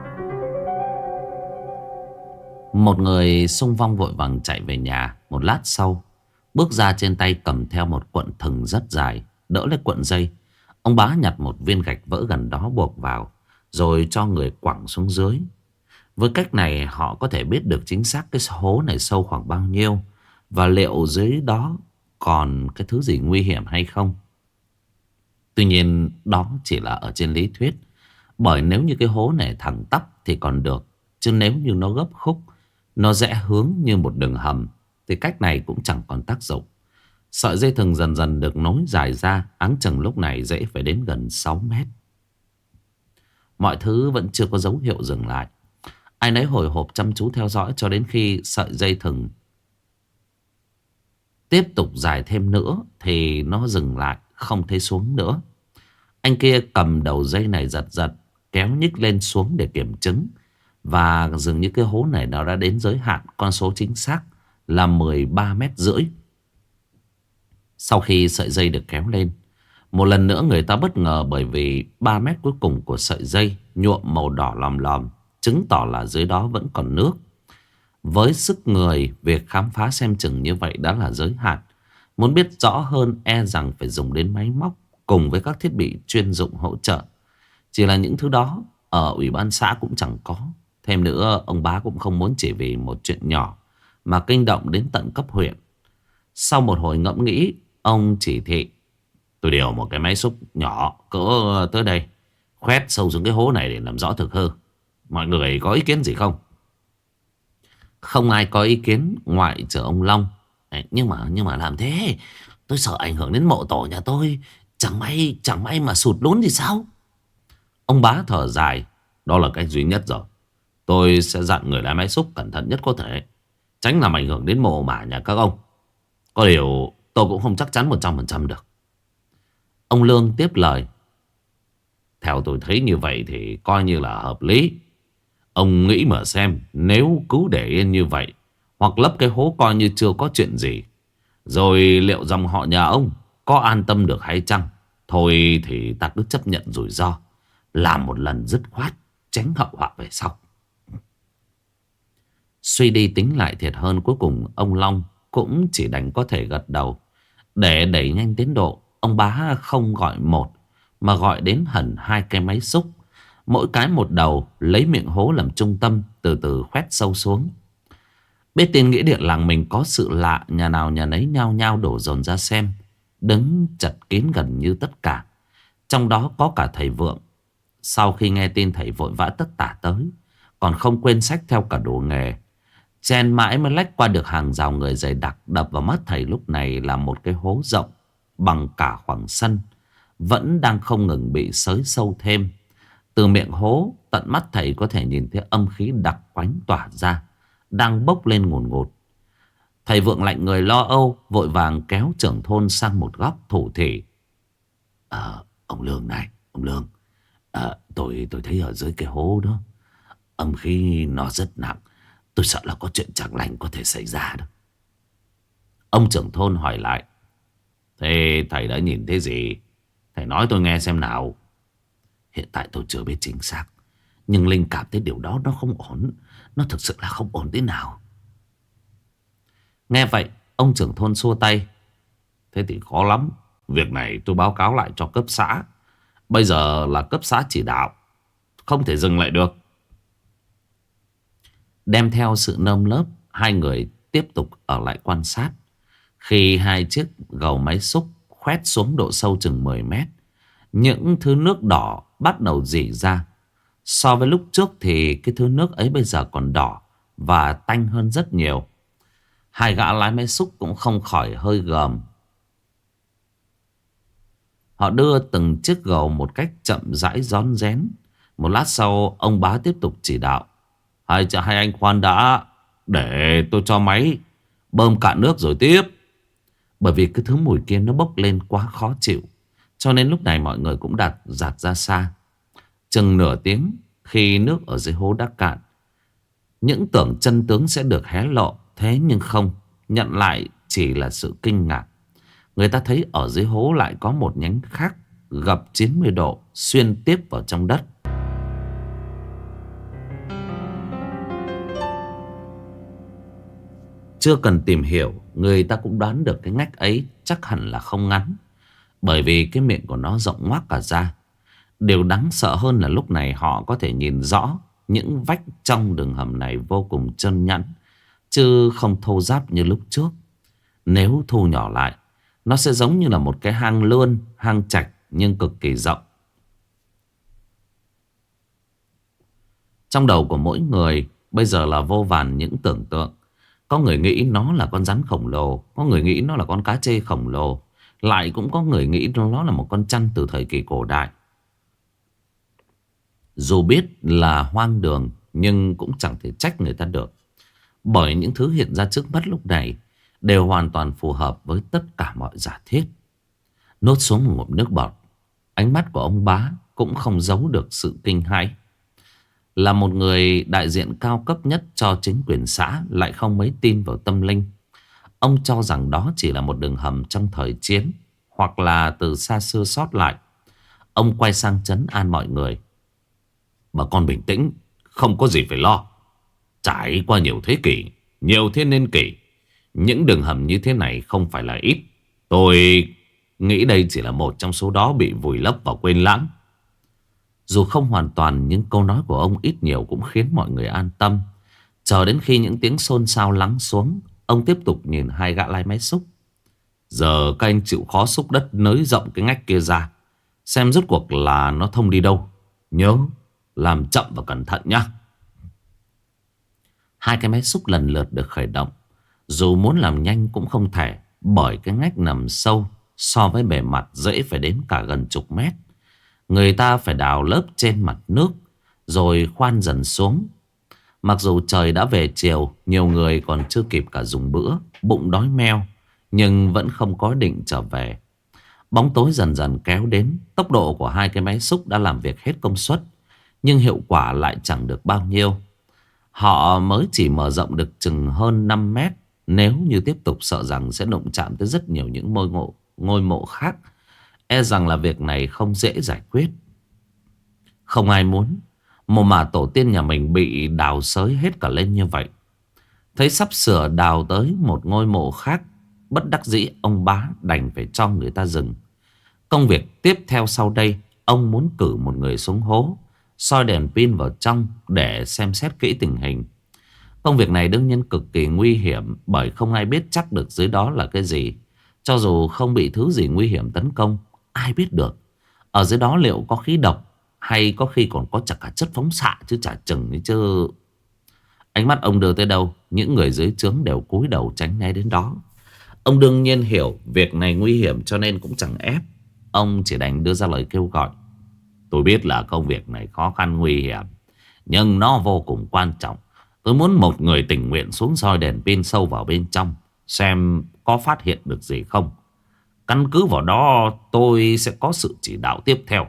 Speaker 1: Một người xung phong vội vàng chạy về nhà. Một lát sau, bước ra trên tay cầm theo một cuộn thừng rất dài, đỡ lấy cuộn dây. Ông bá nhặt một viên gạch vỡ gần đó buộc vào, rồi cho người quẳng xuống dưới. Với cách này họ có thể biết được chính xác cái hố này sâu khoảng bao nhiêu, và liệu dưới đó còn cái thứ gì nguy hiểm hay không. Tuy nhiên đó chỉ là ở trên lý thuyết. Bởi nếu như cái hố này thẳng tắp thì còn được, chứ nếu như nó gấp khúc, nó rẽ hướng như một đường hầm, thì cách này cũng chẳng còn tác dụng. Sợi dây thừng dần dần được nối dài ra, áng chừng lúc này dễ phải đến gần sáu mét. Mọi thứ vẫn chưa có dấu hiệu dừng lại. Ai nấy hồi hộp chăm chú theo dõi cho đến khi sợi dây thừng tiếp tục dài thêm nữa thì nó dừng lại, không thấy xuống nữa. Anh kia cầm đầu dây này giật giật, kéo nhích lên xuống để kiểm chứng. Và dường như cái hố này nó đã đến giới hạn. Con số chính xác là mười ba mét rưỡi. Sau khi sợi dây được kéo lên, một lần nữa người ta bất ngờ, bởi vì ba mét cuối cùng của sợi dây nhuộm màu đỏ lòm lòm, chứng tỏ là dưới đó vẫn còn nước. Với sức người, việc khám phá xem chừng như vậy đã là giới hạn. Muốn biết rõ hơn e rằng phải dùng đến máy móc cùng với các thiết bị chuyên dụng hỗ trợ. Chỉ là những thứ đó ở ủy ban xã cũng chẳng có. Thêm nữa, ông bá cũng không muốn chỉ vì một chuyện nhỏ mà kinh động đến tận cấp huyện. Sau một hồi ngẫm nghĩ, ông chỉ thị: tôi điều một cái máy xúc nhỏ cỡ tới đây, khoét sâu xuống cái hố này để làm rõ thực hư. Mọi người có ý kiến gì không? Không ai có ý kiến ngoại trừ ông Long. Nhưng mà nhưng mà làm thế tôi sợ ảnh hưởng đến mộ tổ nhà tôi. Chẳng may chẳng may mà sụt lún thì sao? Ông bá thở dài: đó là cách duy nhất rồi. Tôi sẽ dặn người lái máy xúc cẩn thận nhất có thể, tránh làm ảnh hưởng đến mộ mả nhà các ông. Có điều tôi cũng không chắc chắn một trăm phần trăm được. Ông Lương tiếp lời: theo tôi thấy như vậy thì coi như là hợp lý. Ông nghĩ mà xem, nếu cứ để yên như vậy, hoặc lấp cái hố coi như chưa có chuyện gì, rồi liệu dòng họ nhà ông có an tâm được hay chăng? Thôi thì ta cứ chấp nhận rủi ro, làm một lần dứt khoát, tránh hậu họa về sau. Suy đi tính lại thiệt hơn, cuối cùng ông Long cũng chỉ đành có thể gật đầu. Để đẩy nhanh tiến độ, ông bá không gọi một mà gọi đến hẳn hai cái máy xúc, mỗi cái một đầu, lấy miệng hố làm trung tâm, từ từ khoét sâu xuống. Biết tin nghĩa địa làng mình có sự lạ, nhà nào nhà nấy nhao nhao đổ dồn ra xem, đứng chật kín gần như tất cả. Trong đó có cả thầy Vượng. Sau khi nghe tin, thầy vội vã tất tả tới, còn không quên xách theo cả đồ nghề. Chen mãi mới lách qua được hàng rào người dày đặc. Đập vào mắt thầy lúc này là một cái hố rộng bằng cả khoảng sân, vẫn đang không ngừng bị xới sâu thêm. Từ miệng hố, tận mắt thầy có thể nhìn thấy âm khí đặc quánh tỏa ra, đang bốc lên ngùn ngụt. Thầy Vượng lạnh người lo âu, vội vàng kéo trưởng thôn sang một góc thủ thỉ: Ờ, ông Lương này, ông Lương, à, tôi tôi thấy ở dưới cái hố đó, âm khí nó rất nặng. Tôi sợ là có chuyện chẳng lành có thể xảy ra đó. Ông trưởng thôn hỏi lại: thế thầy đã nhìn thấy gì? Thầy nói tôi nghe xem nào. Hiện tại tôi chưa biết chính xác, nhưng linh cảm thấy điều đó nó không ổn. Nó thực sự là không ổn thế nào. Nghe vậy, ông trưởng thôn xua tay: thế thì khó lắm. Việc này tôi báo cáo lại cho cấp xã. Bây giờ là cấp xã chỉ đạo, không thể dừng lại được. Đem theo sự nơm nớp, hai người tiếp tục ở lại quan sát. Khi hai chiếc gầu máy xúc khoét xuống độ sâu chừng mười mét, những thứ nước đỏ bắt đầu rỉ ra. So với lúc trước thì cái thứ nước ấy bây giờ còn đỏ và tanh hơn rất nhiều. Hai gã lái máy xúc cũng không khỏi hơi gờm. Họ đưa từng chiếc gầu một cách chậm rãi rón rén. Một lát sau, ông bá tiếp tục chỉ đạo: Hai, hai anh khoan đã, để tôi cho máy bơm cạn nước rồi tiếp. Bởi vì cái thứ mùi kia nó bốc lên quá khó chịu, cho nên lúc này mọi người cũng đặt dạt ra xa. Chừng nửa tiếng, khi nước ở dưới hố đã cạn, những tưởng chân tướng sẽ được hé lộ. Thế nhưng không, nhận lại chỉ là sự kinh ngạc. Người ta thấy ở dưới hố lại có một nhánh khác gập chín mươi độ xuyên tiếp vào trong đất. Chưa cần tìm hiểu, người ta cũng đoán được cái ngách ấy chắc hẳn là không ngắn, bởi vì cái miệng của nó rộng ngoác cả ra. Điều đáng sợ hơn là lúc này họ có thể nhìn rõ những vách trong đường hầm này vô cùng chân nhẵn, chứ không thô ráp như lúc trước. Nếu thu nhỏ lại, nó sẽ giống như là một cái hang lươn, hang trạch nhưng cực kỳ rộng. Trong đầu của mỗi người bây giờ là vô vàn những tưởng tượng. Có người nghĩ nó là con rắn khổng lồ, có người nghĩ nó là con cá trê khổng lồ, lại cũng có người nghĩ nó là một con chăn từ thời kỳ cổ đại. Dù biết là hoang đường nhưng cũng chẳng thể trách người ta được, bởi những thứ hiện ra trước mắt lúc này đều hoàn toàn phù hợp với tất cả mọi giả thiết. Nốt xuống một ngụm nước bọt, ánh mắt của ông Bá cũng không giấu được sự kinh hãi. Là một người đại diện cao cấp nhất cho chính quyền xã, lại không mấy tin vào tâm linh. Ông cho rằng đó chỉ là một đường hầm trong thời chiến, hoặc là từ xa xưa sót lại. Ông quay sang trấn an mọi người. Bà con bình tĩnh, không có gì phải lo. Trải qua nhiều thế kỷ, nhiều thiên niên kỷ, những đường hầm như thế này không phải là ít. Tôi nghĩ đây chỉ là một trong số đó bị vùi lấp và quên lãng. Dù không hoàn toàn, nhưng câu nói của ông ít nhiều cũng khiến mọi người an tâm. Chờ đến khi những tiếng xôn xao lắng xuống, ông tiếp tục nhìn hai gã lái máy xúc. Giờ các anh chịu khó xúc đất nới rộng cái ngách kia ra, xem rốt cuộc là nó thông đi đâu. Nhớ làm chậm và cẩn thận nhé. Hai cái máy xúc lần lượt được khởi động. Dù muốn làm nhanh cũng không thể, bởi cái ngách nằm sâu, so với bề mặt dễ phải đến cả gần chục mét. Người ta phải đào lớp trên mặt nước, rồi khoan dần xuống. Mặc dù trời đã về chiều, nhiều người còn chưa kịp cả dùng bữa, bụng đói meo, nhưng vẫn không có định trở về. Bóng tối dần dần kéo đến. Tốc độ của hai cái máy xúc đã làm việc hết công suất, nhưng hiệu quả lại chẳng được bao nhiêu. Họ mới chỉ mở rộng được chừng hơn năm mét. Nếu như tiếp tục sợ rằng sẽ đụng chạm tới rất nhiều những ngôi mộ, ngôi mộ khác. E rằng là việc này không dễ giải quyết. Không ai muốn một mà tổ tiên nhà mình bị đào xới hết cả lên như vậy. Thấy sắp sửa đào tới một ngôi mộ khác, bất đắc dĩ ông Bá đành phải cho người ta dừng. Công việc tiếp theo sau đây, ông muốn cử một người xuống hố, soi đèn pin vào trong để xem xét kỹ tình hình. Công việc này đương nhiên cực kỳ nguy hiểm, bởi không ai biết chắc được dưới đó là cái gì. Cho dù không bị thứ gì nguy hiểm tấn công, ai biết được ở dưới đó liệu có khí độc, hay có khi còn có cả chất phóng xạ chứ chả chừng ấy chứ. Ánh mắt ông đưa tới đâu, những người dưới trướng đều cúi đầu tránh né đến đó. Ông đương nhiên hiểu việc này nguy hiểm, cho nên cũng chẳng ép. Ông chỉ đành đưa ra lời kêu gọi. Tôi biết là công việc này khó khăn nguy hiểm, nhưng nó vô cùng quan trọng. Tôi muốn một người tình nguyện xuống soi đèn pin sâu vào bên trong, xem có phát hiện được gì không. Căn cứ vào đó tôi sẽ có sự chỉ đạo tiếp theo.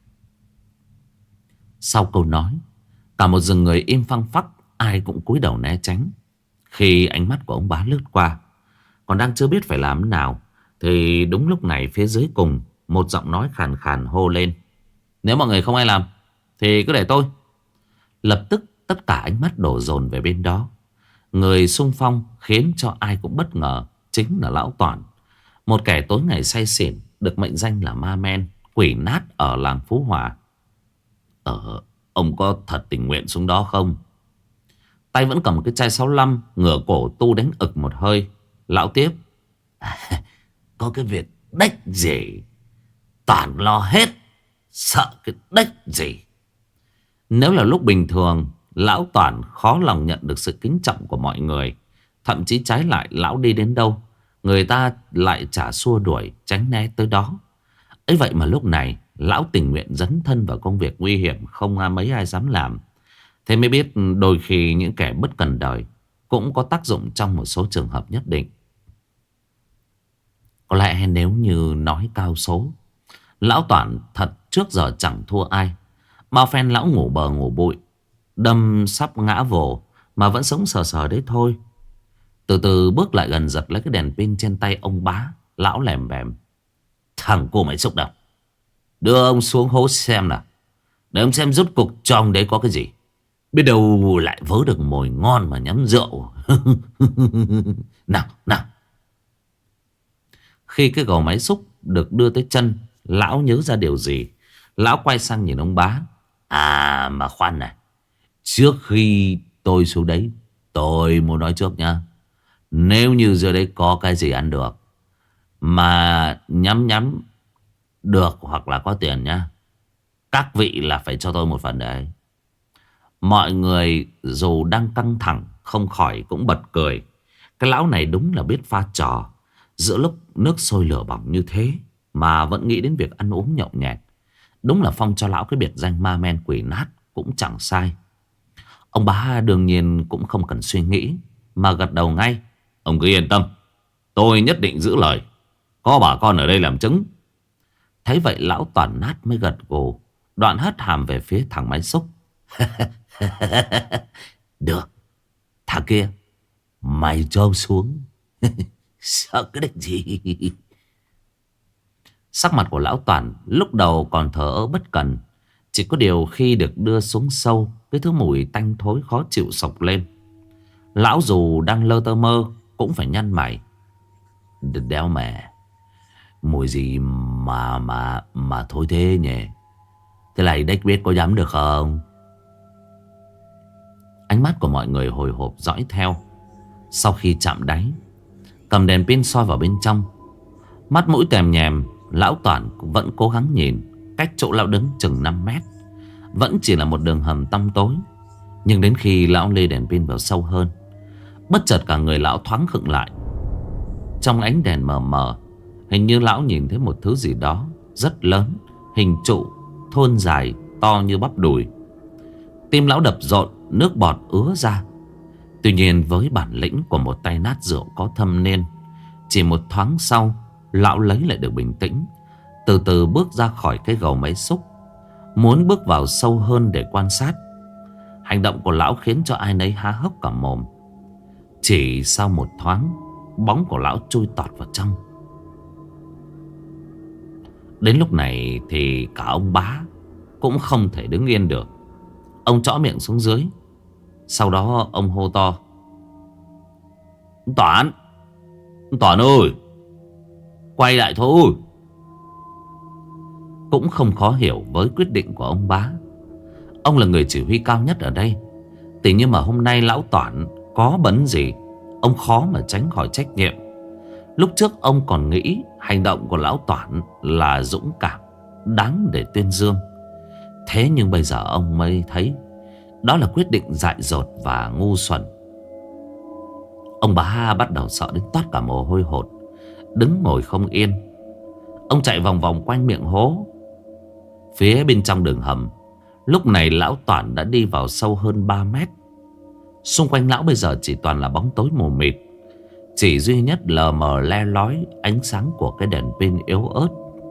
Speaker 1: Sau câu nói, cả một rừng người im phăng phắc, ai cũng cúi đầu né tránh. Khi ánh mắt của ông Bá lướt qua, còn đang chưa biết phải làm thế nào, thì đúng lúc này phía dưới cùng một giọng nói khàn khàn hô lên. Nếu mọi người không ai làm thì cứ để tôi. Lập tức tất cả ánh mắt đổ dồn về bên đó. Người xung phong khiến cho ai cũng bất ngờ chính là Lão Toản, một kẻ tối ngày say xỉn, được mệnh danh là ma men, quỷ nát ở làng Phú Hòa. Ờ, ông có thật tình nguyện xuống đó không? Tay vẫn cầm cái chai sáu lăm, ngửa cổ tu đánh ực một hơi. Lão tiếp. Có cái việc đếch gì Toản lo hết, sợ cái đếch gì. Nếu là lúc bình thường, Lão Toản khó lòng nhận được sự kính trọng của mọi người. Thậm chí trái lại, lão đi đến đâu, người ta lại chả xua đuổi, tránh né tới đó. Ấy vậy mà lúc này, lão tình nguyện dấn thân vào công việc nguy hiểm không ai mấy ai dám làm. Thế mới biết đôi khi những kẻ bất cần đời cũng có tác dụng trong một số trường hợp nhất định. Có lẽ nếu như nói cao số, Lão Toản thật trước giờ chẳng thua ai. Bao phen lão ngủ bờ ngủ bụi, đâm sắp ngã vồ mà vẫn sống sờ sờ đấy thôi. Từ từ bước lại gần, giật lấy cái đèn pin trên tay ông Bá. Lão lèm bèm. Thằng cô máy xúc đâu? Đưa ông xuống hố xem nào, để ông xem rốt cuộc trong đấy có cái gì. Biết đâu lại vớ được mồi ngon mà nhắm rượu. Nào, nào. Khi cái gầu máy xúc được đưa tới chân, lão nhớ ra điều gì. Lão quay sang nhìn ông bá. À mà khoan này, trước khi tôi xuống đấy, tôi muốn nói trước nhá. Nếu như dưới đấy có cái gì ăn được mà nhắm nhắm được hoặc là có tiền nhá, các vị là phải cho tôi một phần đấy. Mọi người dù đang căng thẳng không khỏi cũng bật cười. Cái lão này đúng là biết pha trò. Giữa lúc nước sôi lửa bỏng như thế mà vẫn nghĩ đến việc ăn uống nhậu nhẹt. Đúng là phong cho lão cái biệt danh ma men quỷ nát cũng chẳng sai. Ông bá đương nhiên cũng không cần suy nghĩ mà gật đầu ngay. Ông cứ yên tâm, tôi nhất định giữ lời. Có bà con ở đây làm chứng. Thấy vậy lão Toàn nát mới gật gù, đoạn hất hàm về phía thằng máy xúc. Được, thằng kia, mày cho ông xuống. Sợ cái đếch gì. Sắc mặt của lão Toàn lúc đầu còn thờ ơ bất cần. Chỉ có điều khi được đưa xuống sâu, cái thứ mùi tanh thối khó chịu sộc lên. Lão dù đang lơ tơ mơ cũng phải nhăn mày. Đéo mẹ, mùi gì mà mà mà thôi thế nhỉ. Thế này đếch biết có dám được không? Ánh mắt của mọi người hồi hộp dõi theo. Sau khi chạm đáy, cầm đèn pin soi vào bên trong. Mắt mũi tèm nhèm, lão Toàn cũng vẫn cố gắng nhìn. Cách chỗ lão đứng chừng năm mét, vẫn chỉ là một đường hầm tăm tối. Nhưng đến khi lão lê đèn pin vào sâu hơn, bất chợt cả người lão thoáng khựng lại. Trong ánh đèn mờ mờ, hình như lão nhìn thấy một thứ gì đó rất lớn, hình trụ, thon dài, to như bắp đùi. Tim lão đập rộn, nước bọt ứa ra. Tuy nhiên với bản lĩnh của một tay nát rượu có thâm niên, chỉ một thoáng sau, lão lấy lại được bình tĩnh, từ từ bước ra khỏi cái gầu máy xúc, muốn bước vào sâu hơn để quan sát. Hành động của lão khiến cho ai nấy há hốc cả mồm. Chỉ sau một thoáng, bóng của lão chui tọt vào trong. Đến lúc này thì cả ông bá cũng không thể đứng yên được. Ông trõ miệng xuống dưới. Sau đó ông hô to. Toán, Toán ơi, quay lại thôi. Cũng không khó hiểu với quyết định của ông bá. Ông là người chỉ huy cao nhất ở đây. Thế nhưng mà hôm nay lão Toán có bấn gì, ông khó mà tránh khỏi trách nhiệm. Lúc trước ông còn nghĩ hành động của lão Toán là dũng cảm, đáng để tuyên dương. Thế nhưng bây giờ ông mới thấy đó là quyết định dại dột và ngu xuẩn. Ông bá bắt đầu sợ đến toát cả mồ hôi hột, đứng ngồi không yên. Ông chạy vòng vòng quanh miệng hố. Phía bên trong đường hầm, lúc này lão Toản đã đi vào sâu hơn ba mét. Xung quanh lão bây giờ chỉ toàn là bóng tối mù mịt. Chỉ duy nhất lờ mờ le lói ánh sáng của cái đèn pin yếu ớt.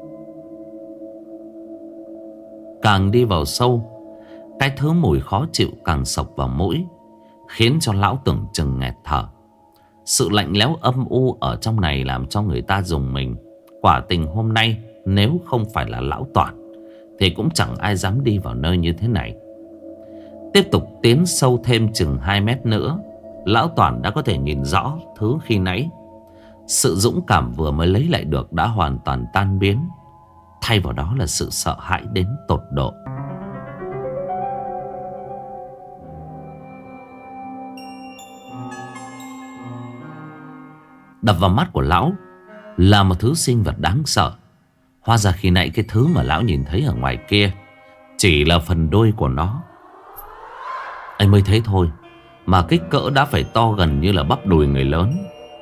Speaker 1: Càng đi vào sâu, cái thứ mùi khó chịu càng sộc vào mũi, khiến cho lão tưởng chừng nghẹt thở. Sự lạnh lẽo âm u ở trong này làm cho người ta rùng mình. Quả tình hôm nay nếu không phải là lão Toản thì cũng chẳng ai dám đi vào nơi như thế này. Tiếp tục tiến sâu thêm chừng hai mét nữa, lão Toản đã có thể nhìn rõ thứ khi nãy. Sự dũng cảm vừa mới lấy lại được đã hoàn toàn tan biến, thay vào đó là sự sợ hãi đến tột độ. Đập vào mắt của lão là một thứ sinh vật đáng sợ. Hóa ra khi nãy cái thứ mà lão nhìn thấy ở ngoài kia chỉ là phần đuôi của nó. Anh mới thấy thôi mà kích cỡ đã phải to gần như là bắp đùi người lớn.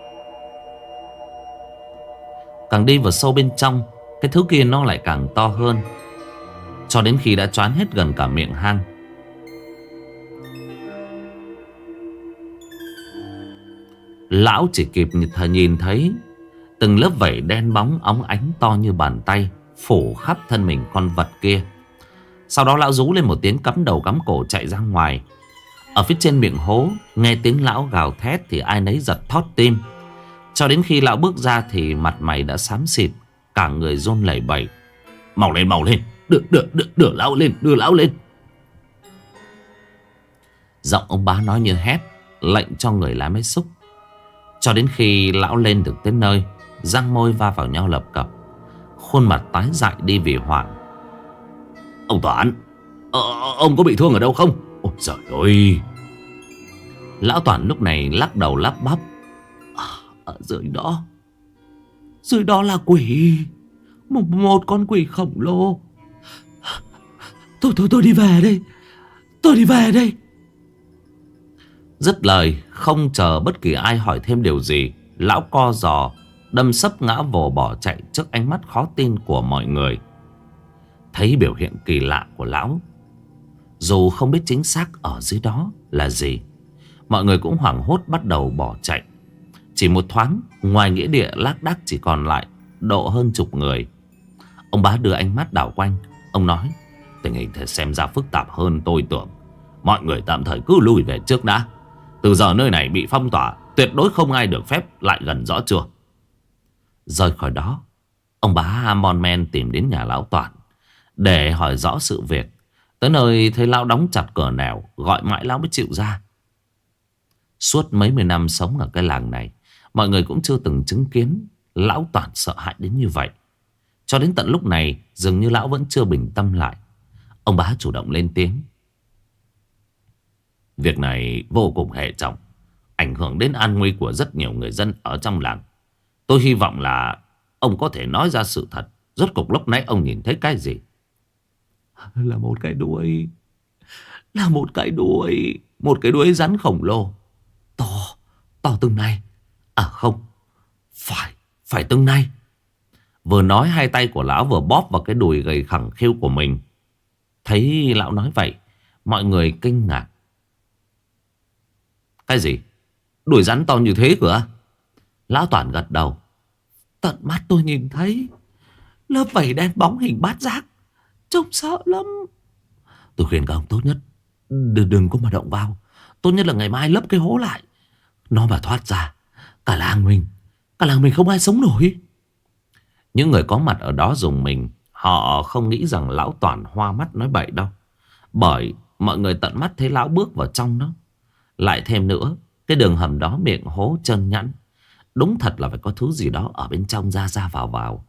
Speaker 1: Càng đi vào sâu bên trong, cái thứ kia nó lại càng to hơn, cho đến khi đã choán hết gần cả miệng hang. Lão chỉ kịp nhìn thấy từng lớp vảy đen bóng óng ánh to như bàn tay phủ khắp thân mình con vật kia. Sau đó lão rú lên một tiếng cắm đầu cắm cổ chạy ra ngoài. Ở phía trên miệng hố, nghe tiếng lão gào thét thì ai nấy giật thót tim. Cho đến khi lão bước ra thì mặt mày đã xám xịt, cả người run lẩy bẩy. Mau lên, mau lên. Đưa, đưa, đưa, đưa lão lên, đưa lão lên. Giọng ông bá nói như hét, lệnh cho người lái máy xúc. Cho đến khi lão lên được tới nơi, răng môi va vào nhau lập cập, khuôn mặt tái dại đi vì hoảng. Ông Toán, ờ, ông có bị thương ở đâu không? Ôi trời ơi. Lão Toán lúc này lắc đầu lắp bắp. À, ở dưới đó, dưới đó là quỷ. Một, một con quỷ khổng lồ. Tôi, tôi, tôi đi về đây. Tôi đi về đây. Dứt lời, không chờ bất kỳ ai hỏi thêm điều gì, lão co giò đâm sấp ngã vồ bỏ chạy trước ánh mắt khó tin của mọi người. Thấy biểu hiện kỳ lạ của lão, dù không biết chính xác ở dưới đó là gì, mọi người cũng hoảng hốt bắt đầu bỏ chạy. Chỉ một thoáng, ngoài nghĩa địa lác đác chỉ còn lại độ hơn chục người. Ông bá đưa ánh mắt đảo quanh. Ông nói: tình hình thể xem ra phức tạp hơn tôi tưởng. Mọi người tạm thời cứ lùi về trước đã. Từ giờ nơi này bị phong tỏa, tuyệt đối không ai được phép lại gần, rõ chưa? Rời khỏi đó, ông bá mon men tìm đến nhà lão Toản để hỏi rõ sự việc. Tới nơi thấy lão đóng chặt cửa nẻo, gọi mãi lão mới chịu ra. Suốt mấy mươi năm sống ở cái làng này, mọi người cũng chưa từng chứng kiến lão Toản sợ hãi đến như vậy. Cho đến tận lúc này, dường như lão vẫn chưa bình tâm lại. Ông bá chủ động lên tiếng: việc này vô cùng hệ trọng, ảnh hưởng đến an nguy của rất nhiều người dân ở trong làng. Tôi hy vọng là ông có thể nói ra sự thật. Rốt cuộc lúc nãy ông nhìn thấy cái gì? Là một cái đuôi. Là một cái đuôi. Một cái đuôi rắn khổng lồ. To. To từng này. À không. Phải. Phải từng này. Vừa nói, hai tay của lão vừa bóp vào cái đùi gầy khẳng khiu của mình. Thấy lão nói vậy, mọi người kinh ngạc. Cái gì? Đuôi rắn to như thế cơ? Lão Toản gật đầu. Tận mắt tôi nhìn thấy. Lớp vảy đen bóng hình bát giác, trông sợ lắm. Tôi khuyên các ông tốt nhất đừng, đừng có mà động vào. Tốt nhất là ngày mai lấp cái hố lại. Nó mà thoát ra, cả làng mình Cả làng mình không ai sống nổi. Những người có mặt ở đó dùng mình. Họ không nghĩ rằng lão Toản hoa mắt nói bậy đâu. Bởi mọi người tận mắt thấy lão bước vào trong đó. Lại thêm nữa, cái đường hầm đó miệng hố chân nhẵn. Đúng thật là phải có thứ gì đó ở bên trong ra ra vào vào.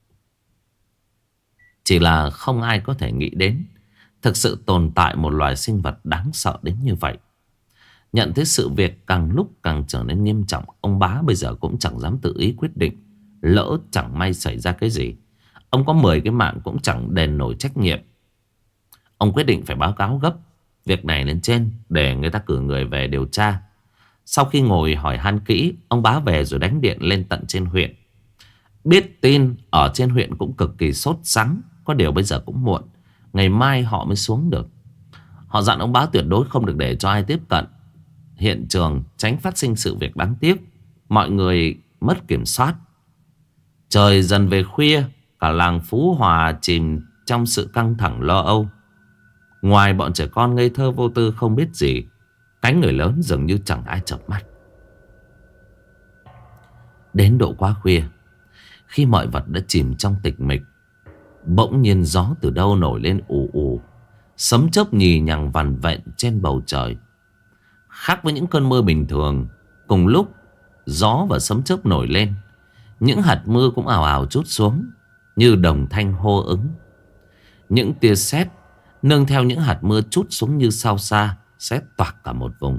Speaker 1: Chỉ là không ai có thể nghĩ đến thực sự tồn tại một loài sinh vật đáng sợ đến như vậy. Nhận thấy sự việc càng lúc càng trở nên nghiêm trọng, ông bá bây giờ cũng chẳng dám tự ý quyết định. Lỡ chẳng may xảy ra cái gì, ông có mười cái mạng cũng chẳng đền nổi trách nhiệm. Ông quyết định phải báo cáo gấp việc này lên trên để người ta cử người về điều tra. Sau khi ngồi hỏi han kỹ, ông bá về rồi đánh điện lên tận trên huyện. Biết tin ở trên huyện cũng cực kỳ sốt sắng. Có điều bây giờ cũng muộn, ngày mai họ mới xuống được. Họ dặn ông bá tuyệt đối không được để cho ai tiếp cận hiện trường, tránh phát sinh sự việc đáng tiếc. Mọi người mất kiểm soát. Trời dần về khuya, cả làng Phú Hòa chìm trong sự căng thẳng lo âu. Ngoài bọn trẻ con ngây thơ vô tư không biết gì, cánh người lớn dường như chẳng ai chợp mắt. Đến độ quá khuya, khi mọi vật đã chìm trong tịch mịch, bỗng nhiên gió từ đâu nổi lên ù ù. Sấm chớp nhì nhằng vằn vện trên bầu trời. Khác với những cơn mưa bình thường, cùng lúc gió và sấm chớp nổi lên, những hạt mưa cũng ào ào trút xuống như đồng thanh hô ứng. Những tia sét nương theo những hạt mưa trút xuống như sao xa, sét toạc cả một vùng.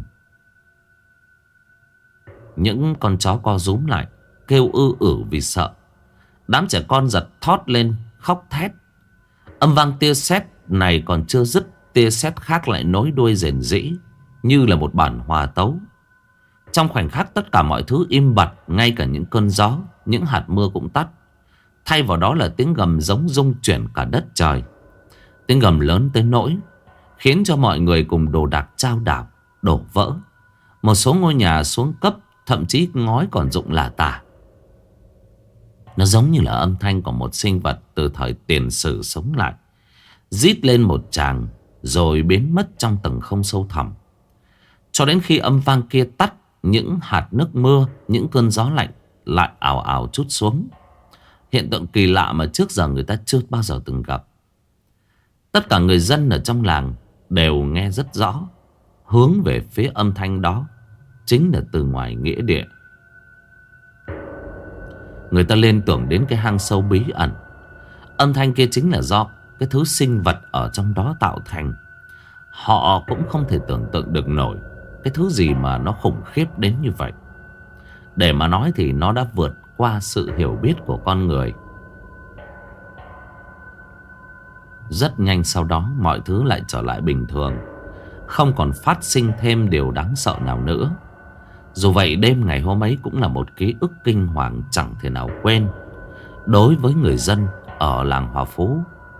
Speaker 1: Những con chó co rúm lại, kêu ư ử vì sợ. Đám trẻ con giật thót lên khóc thét. Âm vang tia sét này còn chưa dứt, tia sét khác lại nối đuôi rền rĩ như là một bản hòa tấu. Trong khoảnh khắc tất cả mọi thứ im bặt, ngay cả những cơn gió, những hạt mưa cũng tắt. Thay vào đó là tiếng gầm giống rung chuyển cả đất trời. Tiếng gầm lớn tới nỗi khiến cho mọi người cùng đồ đạc chao đảo, đổ vỡ. Một số ngôi nhà xuống cấp, thậm chí ngói còn rụng lả tả. Nó giống như là âm thanh của một sinh vật từ thời tiền sử sống lại, rít lên một tràng rồi biến mất trong tầng không sâu thẳm. Cho đến khi âm vang kia tắt, những hạt nước mưa, những cơn gió lạnh lại ào ào trút xuống. Hiện tượng kỳ lạ mà trước giờ người ta chưa bao giờ từng gặp. Tất cả người dân ở trong làng đều nghe rất rõ. Hướng về phía âm thanh đó chính là từ ngoài nghĩa địa. Người ta liên tưởng đến cái hang sâu bí ẩn. Âm thanh kia chính là do cái thứ sinh vật ở trong đó tạo thành. Họ cũng không thể tưởng tượng được nổi cái thứ gì mà nó khủng khiếp đến như vậy. Để mà nói thì nó đã vượt qua sự hiểu biết của con người. Rất nhanh sau đó mọi thứ lại trở lại bình thường. Không còn phát sinh thêm điều đáng sợ nào nữa. Dù vậy đêm ngày hôm ấy cũng là một ký ức kinh hoàng chẳng thể nào quên đối với người dân ở làng Hòa Phú.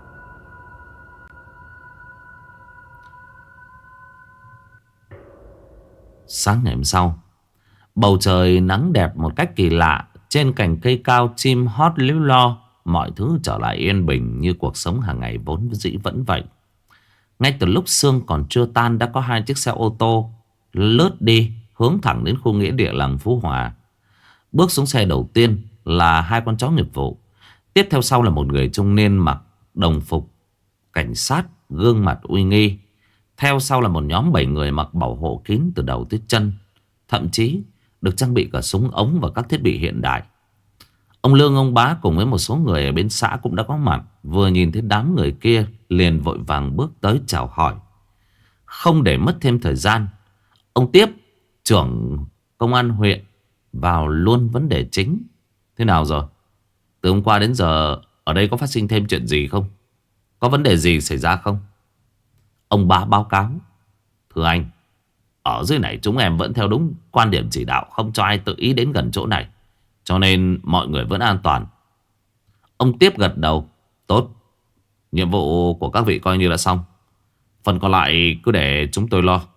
Speaker 1: Sáng ngày hôm sau, bầu trời nắng đẹp một cách kỳ lạ. Trên cành cây cao chim hót líu lo. Mọi thứ trở lại yên bình như cuộc sống hàng ngày vốn dĩ vẫn vậy. Ngay từ lúc sương còn chưa tan đã có hai chiếc xe ô tô lướt đi hướng thẳng đến khu nghĩa địa làng Phú Hòa. Bước xuống xe đầu tiên là hai con chó nghiệp vụ. Tiếp theo sau là một người trung niên mặc đồng phục cảnh sát, gương mặt uy nghi. Theo sau là một nhóm bảy người mặc bảo hộ kín từ đầu tới chân. Thậm chí được trang bị cả súng ống và các thiết bị hiện đại. Ông Lương, ông Bá cùng với một số người ở bên xã cũng đã có mặt. Vừa nhìn thấy đám người kia liền vội vàng bước tới chào hỏi. Không để mất thêm thời gian, ông Tiếp, trưởng công an huyện, vào luôn vấn đề chính. Thế nào rồi? Từ hôm qua đến giờ ở đây có phát sinh thêm chuyện gì không? Có vấn đề gì xảy ra không? Ông Bá báo cáo. Thưa anh, ở dưới này chúng em vẫn theo đúng quan điểm chỉ đạo, không cho ai tự ý đến gần chỗ này, cho nên mọi người vẫn an toàn. Ông Tiếp gật đầu. Tốt, nhiệm vụ của các vị coi như đã xong. Phần còn lại cứ để chúng tôi lo.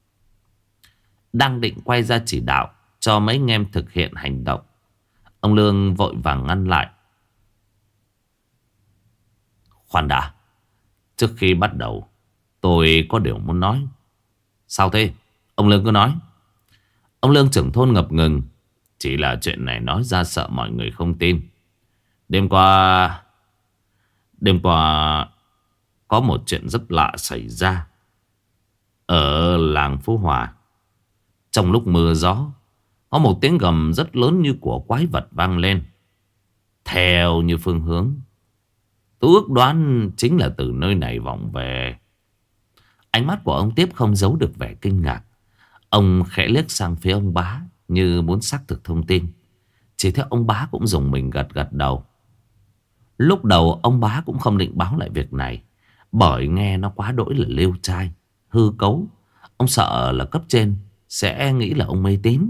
Speaker 1: Đang định quay ra chỉ đạo cho mấy anh em thực hiện hành động, ông Lương vội vàng ngăn lại. Khoan đã, trước khi bắt đầu tôi có điều muốn nói. Sao thế? Ông Lương cứ nói. Ông Lương trưởng thôn ngập ngừng. Chỉ là chuyện này nói ra sợ mọi người không tin. Đêm qua Đêm qua có một chuyện rất lạ xảy ra ở làng Phú Hòa. Trong lúc mưa gió, có một tiếng gầm rất lớn như của quái vật vang lên, theo như phương hướng tôi ước đoán chính là từ nơi này vọng về. Ánh mắt của ông Tiếp không giấu được vẻ kinh ngạc. Ông khẽ liếc sang phía ông Bá như muốn xác thực thông tin. Chỉ thấy ông Bá cũng dùng mình gật gật đầu. Lúc đầu ông Bá cũng không định báo lại việc này, bởi nghe nó quá đỗi là liêu trai, hư cấu. Ông sợ là cấp trên sẽ nghĩ là ông mê tín.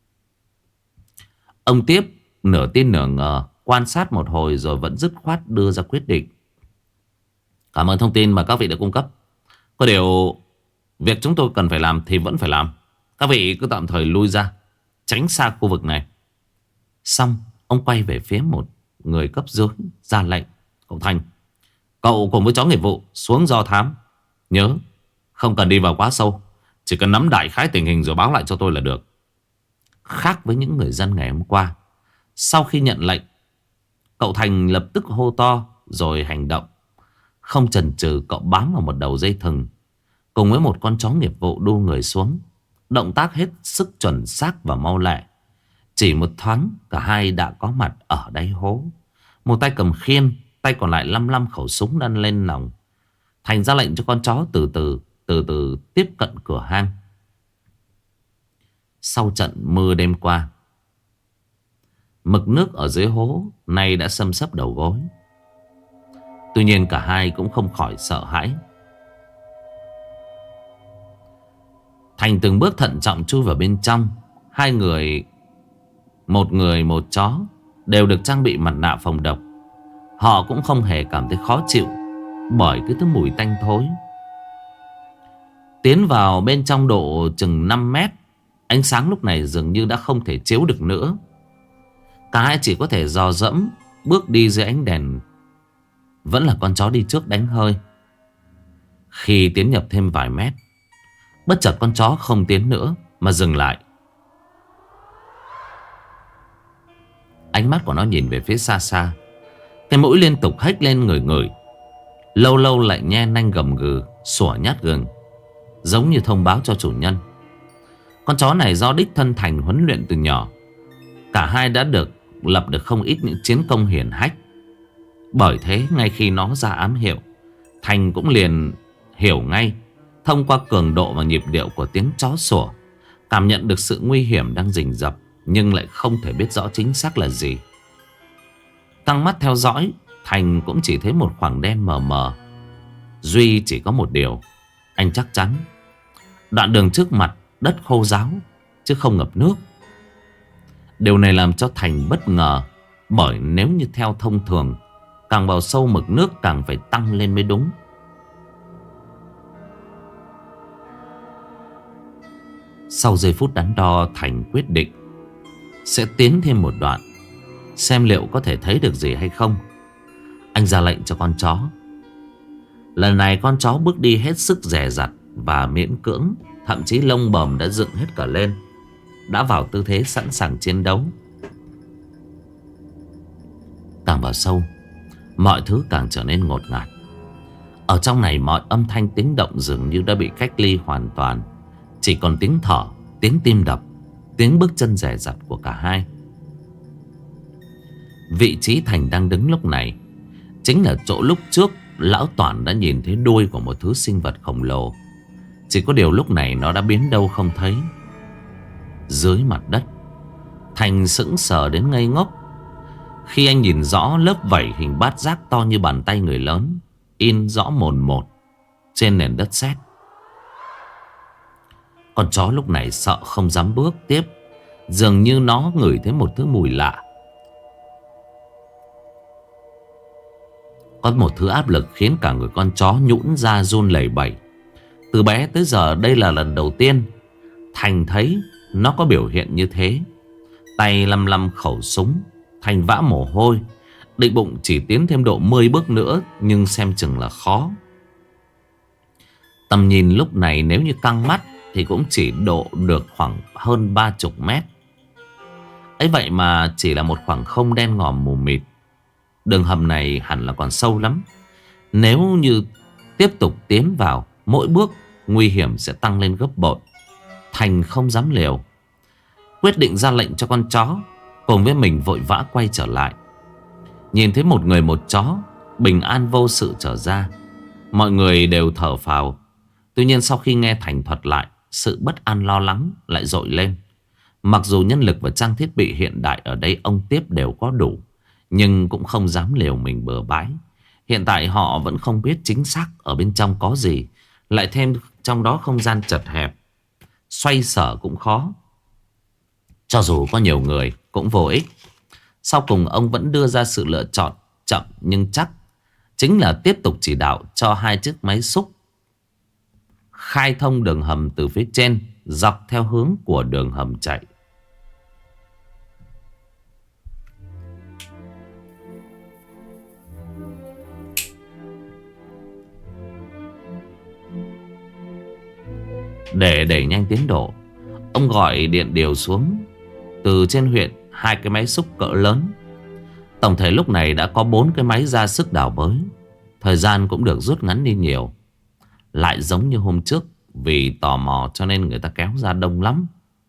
Speaker 1: Ông Tiếp nửa tin nửa ngờ, quan sát một hồi rồi vẫn dứt khoát đưa ra quyết định. Cảm ơn thông tin mà các vị đã cung cấp. Có điều việc chúng tôi cần phải làm thì vẫn phải làm. Các vị cứ tạm thời lui ra, tránh xa khu vực này. Xong ông quay về phía một người cấp dưới ra lệnh. Cậu Thành, cậu cùng với chó nghiệp vụ xuống do thám. Nhớ không cần đi vào quá sâu, chỉ cần nắm đại khái tình hình rồi báo lại cho tôi là được. Khác với những người dân ngày hôm qua, sau khi nhận lệnh, cậu Thành lập tức hô to rồi hành động. Không chần chừ, cậu bám vào một đầu dây thừng cùng với một con chó nghiệp vụ đu người xuống. Động tác hết sức chuẩn xác và mau lẹ. Chỉ một thoáng cả hai đã có mặt ở đáy hố. Một tay cầm khiên, tay còn lại lăm lăm khẩu súng đan lên nòng. Thành ra lệnh cho con chó từ từ Từ từ tiếp cận cửa hang. Sau trận mưa đêm qua, mực nước ở dưới hố nay đã xâm xấp đầu gối. Tuy nhiên cả hai cũng không khỏi sợ hãi. Thành từng bước thận trọng chui vào bên trong. Hai người, một người một chó, đều được trang bị mặt nạ phòng độc. Họ cũng không hề cảm thấy khó chịu bởi cái thứ mùi tanh thối. Tiến vào bên trong độ chừng năm mét. Ánh sáng lúc này dường như đã không thể chiếu được nữa. Cả hai chỉ có thể dò dẫm bước đi dưới ánh đèn. Vẫn là con chó đi trước đánh hơi. Khi tiến nhập thêm vài mét, bất chợt con chó không tiến nữa mà dừng lại. Ánh mắt của nó nhìn về phía xa xa. Cái mũi liên tục hếch lên ngửi ngửi, lâu lâu lại nhe nanh gầm gừ, sủa nhát gừng, giống như thông báo cho chủ nhân. Con chó này do đích thân Thành huấn luyện từ nhỏ. Cả hai đã được lập được không ít những chiến công hiển hách. Bởi thế ngay khi nó ra ám hiệu, Thành cũng liền hiểu ngay, thông qua cường độ và nhịp điệu của tiếng chó sủa, cảm nhận được sự nguy hiểm đang rình rập, nhưng lại không thể biết rõ chính xác là gì. Căng mắt theo dõi, Thành cũng chỉ thấy một khoảng đen mờ mờ. Duy chỉ có một điều anh chắc chắn: đoạn đường trước mặt đất khô ráo chứ không ngập nước. Điều này làm cho Thành bất ngờ, bởi nếu như theo thông thường, càng vào sâu mực nước càng phải tăng lên mới đúng. Sau giây phút đắn đo, Thành quyết định sẽ tiến thêm một đoạn, xem liệu có thể thấy được gì hay không. Anh ra lệnh cho con chó. Lần này con chó bước đi hết sức dè dặt và miễn cưỡng, thậm chí lông bờm đã dựng hết cả lên, đã vào tư thế sẵn sàng chiến đấu. Càng vào sâu, mọi thứ càng trở nên ngột ngạt. Ở trong này mọi âm thanh tiếng động dường như đã bị cách ly hoàn toàn. Chỉ còn tiếng thở, tiếng tim đập, tiếng bước chân dè dặt của cả hai. Vị trí Thành đang đứng lúc này chính là chỗ lúc trước lão Toản đã nhìn thấy đuôi của một thứ sinh vật khổng lồ. Chỉ có điều lúc này nó đã biến đâu không thấy. Dưới mặt đất, Thành sững sờ đến ngây ngốc khi anh nhìn rõ lớp vảy hình bát giác to như bàn tay người lớn, in rõ mồn một trên nền đất sét. Con chó lúc này sợ không dám bước tiếp, dường như nó ngửi thấy một thứ mùi lạ. Có một thứ áp lực khiến cả người con chó nhũn ra run lẩy bẩy. Từ bé tới giờ đây là lần đầu tiên Thành thấy nó có biểu hiện như thế. Tay lăm lăm khẩu súng, Thành vã mồ hôi, định bụng chỉ tiến thêm độ mười bước nữa, nhưng xem chừng là khó. Tầm nhìn lúc này nếu như căng mắt thì cũng chỉ độ được khoảng hơn ba chục mét. Ấy vậy mà chỉ là một khoảng không đen ngòm mù mịt. Đường hầm này hẳn là còn sâu lắm. Nếu như tiếp tục tiến vào, mỗi bước nguy hiểm sẽ tăng lên gấp bội. Thành không dám liều, quyết định ra lệnh cho con chó cùng với mình vội vã quay trở lại. Nhìn thấy một người một chó bình an vô sự trở ra, mọi người đều thở phào. Tuy nhiên sau khi nghe Thành thuật lại, sự bất an lo lắng lại dội lên. Mặc dù nhân lực và trang thiết bị hiện đại ở đây ông Tiếp đều có đủ, nhưng cũng không dám liều mình bừa bãi. Hiện tại họ vẫn không biết chính xác ở bên trong có gì, lại thêm trong đó không gian chật hẹp, xoay sở cũng khó. Cho dù có nhiều người cũng vô ích. Sau cùng ông vẫn đưa ra sự lựa chọn chậm nhưng chắc, chính là tiếp tục chỉ đạo cho hai chiếc máy xúc khai thông đường hầm từ phía trên, dọc theo hướng của đường hầm chạy. Để đẩy nhanh tiến độ, ông gọi điện điều xuống từ trên huyện hai cái máy xúc cỡ lớn. Tổng thể lúc này đã có bốn cái máy ra sức đào bới. Thời gian cũng được rút ngắn đi nhiều. Lại giống như hôm trước, vì tò mò cho nên người ta kéo ra đông lắm.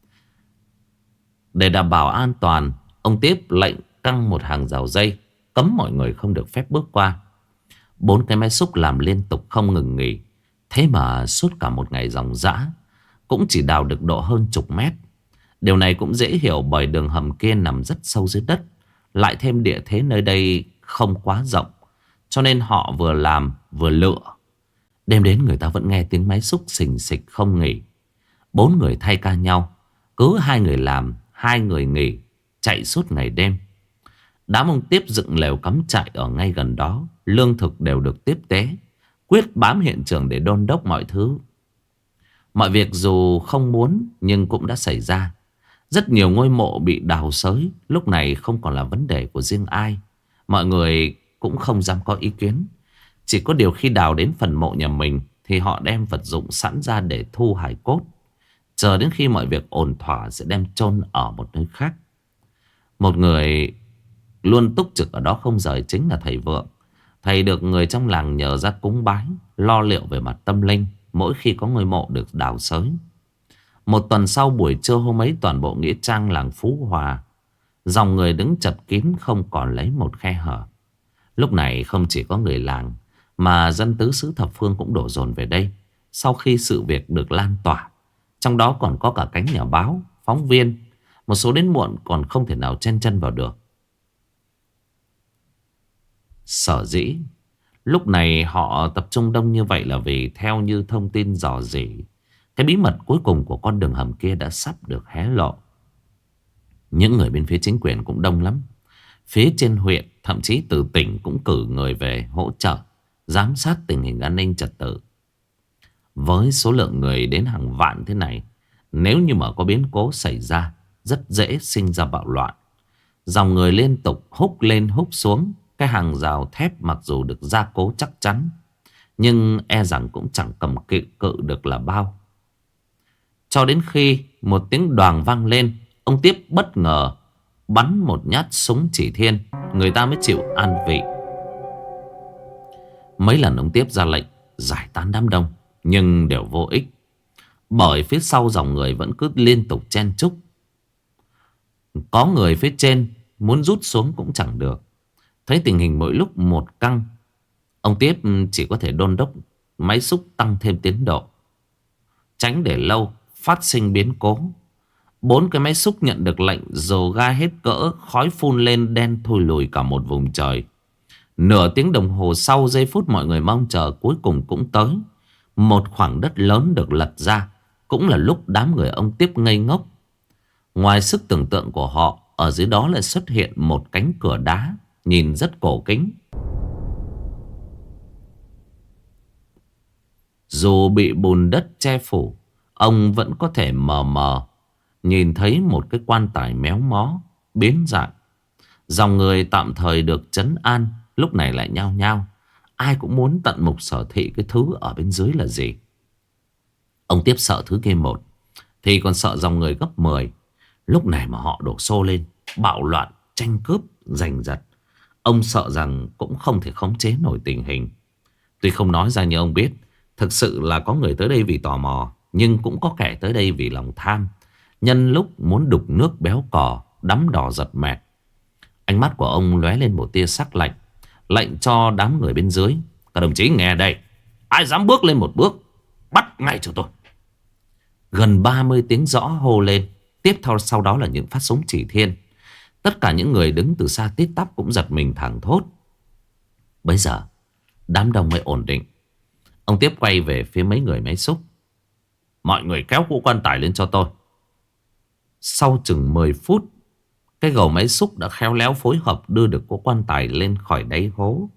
Speaker 1: Để đảm bảo an toàn, ông Tiếp lệnh căng một hàng rào dây, cấm mọi người không được phép bước qua. Bốn cái máy xúc làm liên tục không ngừng nghỉ. Thế mà suốt cả một ngày ròng rã cũng chỉ đào được độ hơn chục mét. Điều này cũng dễ hiểu bởi đường hầm kia nằm rất sâu dưới đất, lại thêm địa thế nơi đây không quá rộng, cho nên họ vừa làm vừa lựa. Đêm đến người ta vẫn nghe tiếng máy xúc xình xịch không nghỉ. Bốn người thay ca nhau, cứ hai người làm, hai người nghỉ, chạy suốt ngày đêm. Đám ông Tiếp dựng lều cắm trại ở ngay gần đó, lương thực đều được tiếp tế, quyết bám hiện trường để đôn đốc mọi thứ. Mọi việc dù không muốn nhưng cũng đã xảy ra. Rất nhiều ngôi mộ bị đào xới, lúc này không còn là vấn đề của riêng ai. Mọi người cũng không dám có ý kiến. Chỉ có điều khi đào đến phần mộ nhà mình thì họ đem vật dụng sẵn ra để thu hài cốt, chờ đến khi mọi việc ổn thỏa sẽ đem chôn ở một nơi khác. Một người luôn túc trực ở đó không rời chính là thầy Vượng. Thầy được người trong làng nhờ ra cúng bái, lo liệu về mặt tâm linh mỗi khi có ngôi mộ được đào xới. Một tuần sau, buổi trưa hôm ấy, toàn bộ nghĩa trang làng Phú Hòa, dòng người đứng chật kín không còn lấy một khe hở. Lúc này không chỉ có người làng mà dân tứ xứ thập phương cũng đổ dồn về đây. Sau khi sự việc được lan tỏa, trong đó còn có cả cánh nhà báo, phóng viên. Một số đến muộn còn không thể nào chen chân vào được. Sở dĩ lúc này họ tập trung đông như vậy là vì theo như thông tin rò rỉ, cái bí mật cuối cùng của con đường hầm kia đã sắp được hé lộ. Những người bên phía chính quyền cũng đông lắm. Phía trên huyện, thậm chí từ tỉnh cũng cử người về hỗ trợ, giám sát tình hình an ninh trật tự. Với số lượng người đến hàng vạn thế này, nếu như mà có biến cố xảy ra, rất dễ sinh ra bạo loạn. Dòng người liên tục húc lên húc xuống. Cái hàng rào thép mặc dù được gia cố chắc chắn, nhưng e rằng cũng chẳng cầm cự, cự được là bao. Cho đến khi một tiếng đoàng vang lên, ông Tiếp bất ngờ bắn một nhát súng chỉ thiên, người ta mới chịu an vị. Mấy lần ông Tiếp ra lệnh giải tán đám đông, nhưng đều vô ích, bởi phía sau dòng người vẫn cứ liên tục chen chúc. Có người phía trên muốn rút xuống cũng chẳng được. Thấy tình hình mỗi lúc một căng, ông Tiếp chỉ có thể đôn đốc máy xúc tăng thêm tiến độ, tránh để lâu phát sinh biến cố. Bốn cái máy xúc nhận được lệnh dồ ga hết cỡ, khói phun lên đen thui lùi cả một vùng trời. Nửa tiếng đồng hồ sau, giây phút mọi người mong chờ cuối cùng cũng tới. Một khoảng đất lớn được lật ra, cũng là lúc đám người ông Tiếp ngây ngốc. Ngoài sức tưởng tượng của họ, ở dưới đó lại xuất hiện một cánh cửa đá, nhìn rất cổ kính. Dù bị bùn đất che phủ, ông vẫn có thể mờ mờ nhìn thấy một cái quan tài méo mó, biến dạng. Dòng người tạm thời được trấn an, lúc này lại nhao nhao. Ai cũng muốn tận mục sở thị cái thứ ở bên dưới là gì. Ông Tiếp sợ thứ kia một, thì còn sợ dòng người gấp mười. Lúc này mà họ đổ xô lên, bạo loạn, tranh cướp, giành giật, ông sợ rằng cũng không thể khống chế nổi tình hình. Tuy không nói ra như ông biết, thực sự là có người tới đây vì tò mò, nhưng cũng có kẻ tới đây vì lòng tham, nhân lúc muốn đục nước béo cò, đắm đỏ giật mẹt. Ánh mắt của ông lóe lên một tia sắc lạnh, lệnh cho đám người bên dưới: các đồng chí nghe đây, ai dám bước lên một bước, bắt ngay cho tôi. Gần ba mươi tiếng rõ hô lên, tiếp theo sau đó là những phát súng chỉ thiên. Tất cả những người đứng từ xa tít tắp cũng giật mình thảng thốt. Bây giờ đám đông mới ổn định. Ông Tiếp quay về phía mấy người máy xúc: mọi người kéo cỗ quan tài lên cho tôi. Sau chừng mười phút, cái gầu máy xúc đã khéo léo phối hợp đưa được cỗ quan tài lên khỏi đáy hố.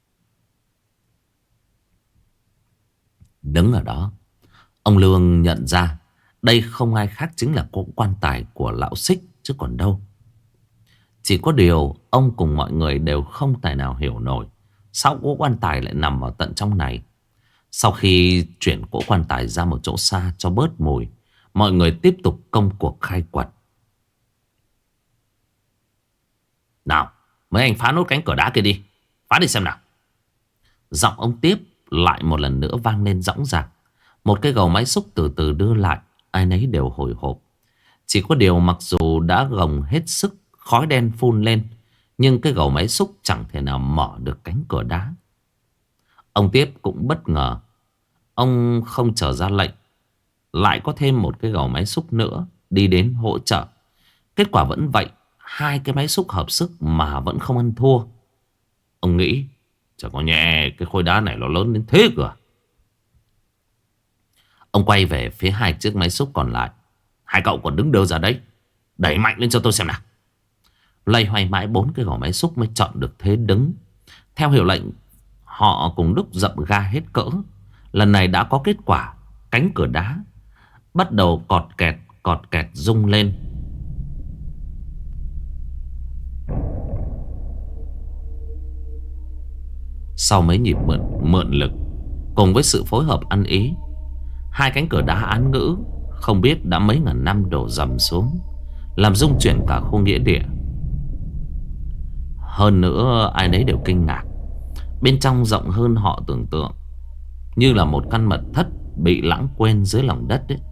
Speaker 1: Đứng ở đó, ông Lương nhận ra đây không ai khác chính là cỗ quan tài của lão Xích chứ còn đâu. Chỉ có điều ông cùng mọi người đều không tài nào hiểu nổi sao cỗ quan tài lại nằm vào tận trong này. Sau khi chuyển cỗ quan tài ra một chỗ xa cho bớt mùi, mọi người tiếp tục công cuộc khai quật. Nào, mấy anh phá nốt cánh cửa đá kia đi, phá đi xem nào. Giọng ông Tiếp lại một lần nữa vang lên dõng dạc. Một cái gầu máy xúc từ từ đưa lại, ai nấy đều hồi hộp. Chỉ có điều mặc dù đã gồng hết sức, khói đen phun lên, nhưng cái gầu máy xúc chẳng thể nào mở được cánh cửa đá. Ông Tiếp cũng bất ngờ. Ông không chờ ra lệnh, lại có thêm một cái gầu máy xúc nữa đi đến hỗ trợ. Kết quả vẫn vậy, hai cái máy xúc hợp sức mà vẫn không ăn thua. Ông nghĩ chẳng có nhẹ cái khối đá này nó lớn đến thế cơ. Ông quay về phía hai chiếc máy xúc còn lại: hai cậu còn đứng đâu ra đấy, đẩy mạnh lên cho tôi xem nào. Loay hoay mãi bốn cái gò máy xúc mới chọn được thế đứng. Theo hiệu lệnh, họ cùng lúc dậm ga hết cỡ. Lần này đã có kết quả. Cánh cửa đá bắt đầu cọt kẹt cọt kẹt rung lên. Sau mấy nhịp mượn, mượn lực cùng với sự phối hợp ăn ý, hai cánh cửa đá án ngữ không biết đã mấy ngàn năm đổ dầm xuống, làm rung chuyển cả khu nghĩa địa. Hơn nữa ai nấy đều kinh ngạc. Bên trong rộng hơn họ tưởng tượng, như là một căn mật thất bị lãng quên dưới lòng đất ấy.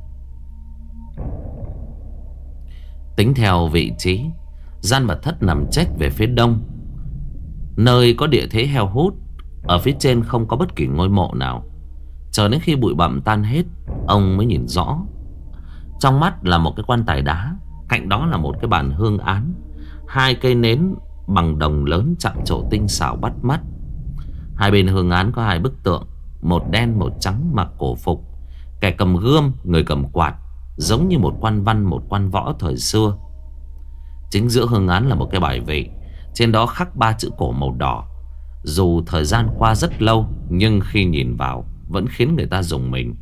Speaker 1: Tính theo vị trí, gian mật thất nằm chếch về phía đông, nơi có địa thế heo hút. Ở phía trên không có bất kỳ ngôi mộ nào. Chờ đến khi bụi bặm tan hết, ông mới nhìn rõ. Trong mắt là một cái quan tài đá, cạnh đó là một cái bàn hương án, hai cây nến bằng đồng lớn chạm trổ tinh xảo bắt mắt. Hai bên hương án có hai bức tượng, một đen một trắng mặc cổ phục, kẻ cầm gươm, người cầm quạt, giống như một quan văn, một quan võ thời xưa. Chính giữa hương án là một cái bài vị, trên đó khắc ba chữ cổ màu đỏ. Dù thời gian qua rất lâu, nhưng khi nhìn vào vẫn khiến người ta rùng mình.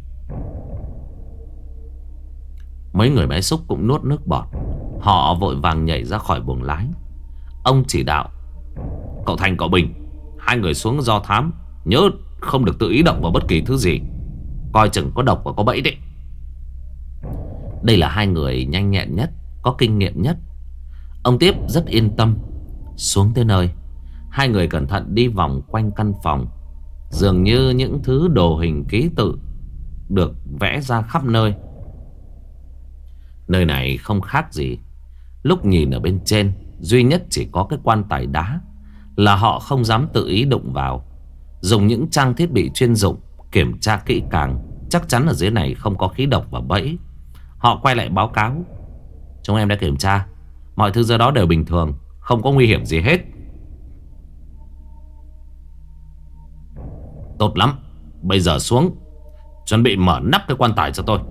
Speaker 1: Mấy người máy xúc cũng nuốt nước bọt. Họ vội vàng nhảy ra khỏi buồng lái. Ông chỉ đạo: cậu Thành, cậu Bình, hai người xuống do thám, nhớ không được tự ý động vào bất kỳ thứ gì, coi chừng có độc và có bẫy đấy. Đây là hai người nhanh nhẹn nhất, có kinh nghiệm nhất. Ông Tiếp rất yên tâm. Xuống tới nơi, hai người cẩn thận đi vòng quanh căn phòng. Dường như những thứ đồ hình ký tự được vẽ ra khắp nơi. Nơi này không khác gì. Lúc nhìn ở bên trên, duy nhất chỉ có cái quan tài đá là họ không dám tự ý đụng vào. Dùng những trang thiết bị chuyên dụng kiểm tra kỹ càng, chắc chắn ở dưới này không có khí độc và bẫy. Họ quay lại báo cáo: chúng em đã kiểm tra, mọi thứ dưới đó đều bình thường, không có nguy hiểm gì hết. Tốt lắm, bây giờ xuống, chuẩn bị mở nắp cái quan tài cho tôi.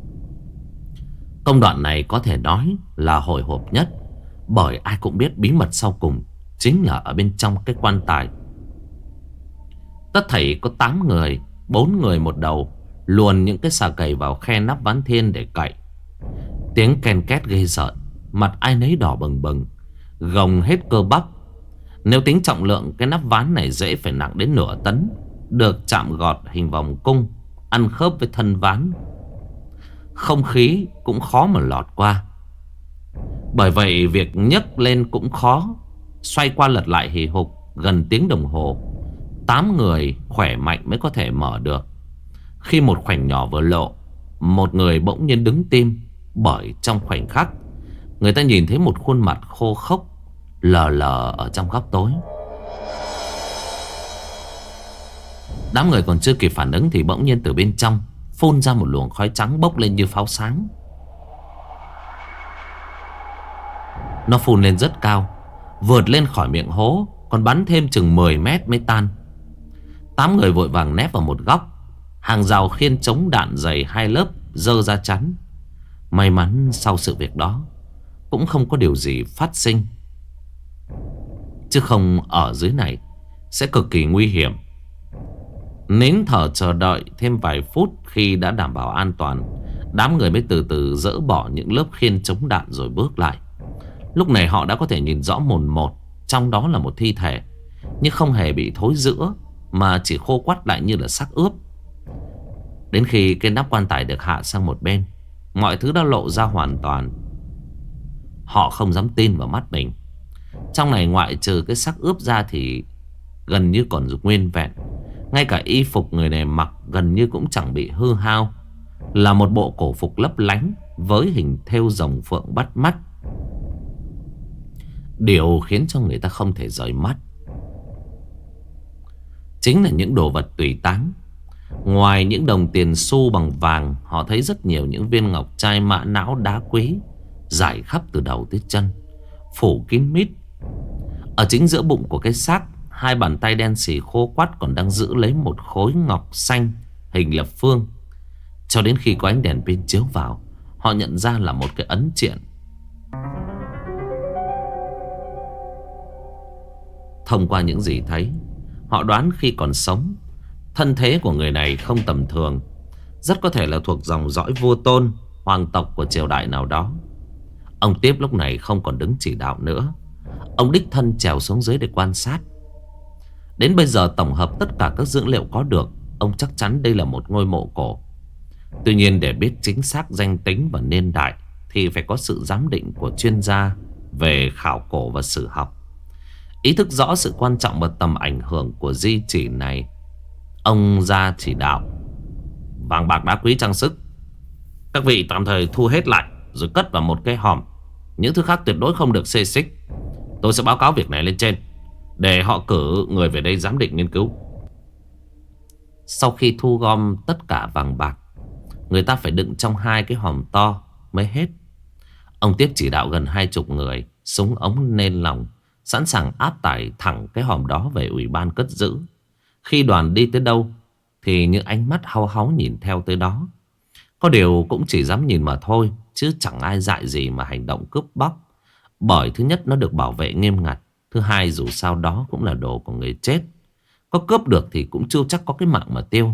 Speaker 1: Công đoạn này có thể nói là hồi hộp nhất, bởi ai cũng biết bí mật sau cùng chính là ở bên trong cái quan tài. Tất thảy có tám người, bốn người một đầu, luồn những cái xà cầy vào khe nắp ván thiên để cậy. Tiếng ken két ghê rợn, mặt ai nấy đỏ bừng bừng, gồng hết cơ bắp. Nếu tính trọng lượng, cái nắp ván này dễ phải nặng đến nửa tấn, được chạm gọt hình vòng cung, ăn khớp với thân ván. Không khí cũng khó mà lọt qua. Bởi vậy việc nhấc lên cũng khó. Xoay qua lật lại hì hục gần tiếng đồng hồ, tám người khỏe mạnh mới có thể mở được. Khi một khoảnh nhỏ vừa lộ, một người bỗng nhiên đứng tim. Bởi trong khoảnh khắc, người ta nhìn thấy một khuôn mặt khô khốc lờ lờ ở trong góc tối. Đám người còn chưa kịp phản ứng thì bỗng nhiên từ bên trong phun ra một luồng khói trắng bốc lên như pháo sáng. Nó phun lên rất cao, vượt lên khỏi miệng hố, còn bắn thêm chừng mười mét mới tan. Tám người vội vàng nép vào một góc. Hàng rào khiên chống đạn dày hai lớp dơ ra chắn. May mắn sau sự việc đó cũng không có điều gì phát sinh, chứ không ở dưới này sẽ cực kỳ nguy hiểm. Nín thở chờ đợi thêm vài phút. Khi đã đảm bảo an toàn, đám người mới từ từ dỡ bỏ những lớp khiên chống đạn rồi bước lại. Lúc này họ đã có thể nhìn rõ mồn một. Trong đó là một thi thể, nhưng không hề bị thối rữa, mà chỉ khô quắt lại như là xác ướp. Đến khi cái nắp quan tài được hạ sang một bên, mọi thứ đã lộ ra hoàn toàn. Họ không dám tin vào mắt mình. Trong này ngoại trừ cái xác ướp ra thì gần như còn nguyên vẹn. Ngay cả y phục người này mặc gần như cũng chẳng bị hư hao, là một bộ cổ phục lấp lánh với hình thêu rồng phượng bắt mắt. Điều khiến cho người ta không thể rời mắt chính là những đồ vật tùy táng. Ngoài những đồng tiền xu bằng vàng, họ thấy rất nhiều những viên ngọc trai mã não đá quý rải khắp từ đầu tới chân, phủ kín mít. Ở chính giữa bụng của cái xác, hai bàn tay đen xì khô quắt còn đang giữ lấy một khối ngọc xanh hình lập phương. Cho đến khi có ánh đèn pin chiếu vào, họ nhận ra là một cái ấn triện. Thông qua những gì thấy, họ đoán khi còn sống, thân thế của người này không tầm thường. Rất có thể là thuộc dòng dõi vua Tôn, hoàng tộc của triều đại nào đó. Ông Tiếp lúc này không còn đứng chỉ đạo nữa. Ông đích thân trèo xuống dưới để quan sát. Đến bây giờ tổng hợp tất cả các dữ liệu có được, ông chắc chắn đây là một ngôi mộ cổ. Tuy nhiên để biết chính xác danh tính và niên đại thì phải có sự giám định của chuyên gia về khảo cổ và sử học. Ý thức rõ sự quan trọng và tầm ảnh hưởng của di chỉ này, ông ra chỉ đạo: vàng bạc đá quý trang sức, các vị tạm thời thu hết lại rồi cất vào một cái hòm. Những thứ khác tuyệt đối không được xê xích. Tôi sẽ báo cáo việc này lên trên để họ cử người về đây giám định nghiên cứu. Sau khi thu gom tất cả vàng bạc, người ta phải đựng trong hai cái hòm to mới hết. Ông tiếp chỉ đạo gần hai chục người, súng ống lên lòng, sẵn sàng áp tải thẳng cái hòm đó về ủy ban cất giữ. Khi đoàn đi tới đâu thì những ánh mắt hau háu nhìn theo tới đó. Có điều cũng chỉ dám nhìn mà thôi, chứ chẳng ai dại gì mà hành động cướp bóc. Bởi thứ nhất nó được bảo vệ nghiêm ngặt, thứ hai dù sao đó cũng là đồ của người chết. Có cướp được thì cũng chưa chắc có cái mạng mà tiêu.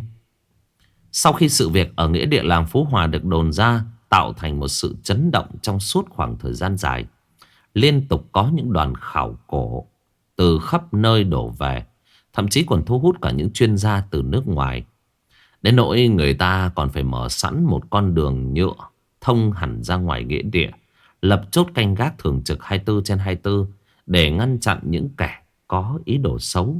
Speaker 1: Sau khi sự việc ở nghĩa địa làng Phú Hòa được đồn ra, tạo thành một sự chấn động trong suốt khoảng thời gian dài. Liên tục có những đoàn khảo cổ từ khắp nơi đổ về, thậm chí còn thu hút cả những chuyên gia từ nước ngoài. Đến nỗi người ta còn phải mở sẵn một con đường nhựa thông hẳn ra ngoài nghĩa địa, lập chốt canh gác thường trực hai mươi tư trên hai mươi tư để ngăn chặn những kẻ có ý đồ xấu.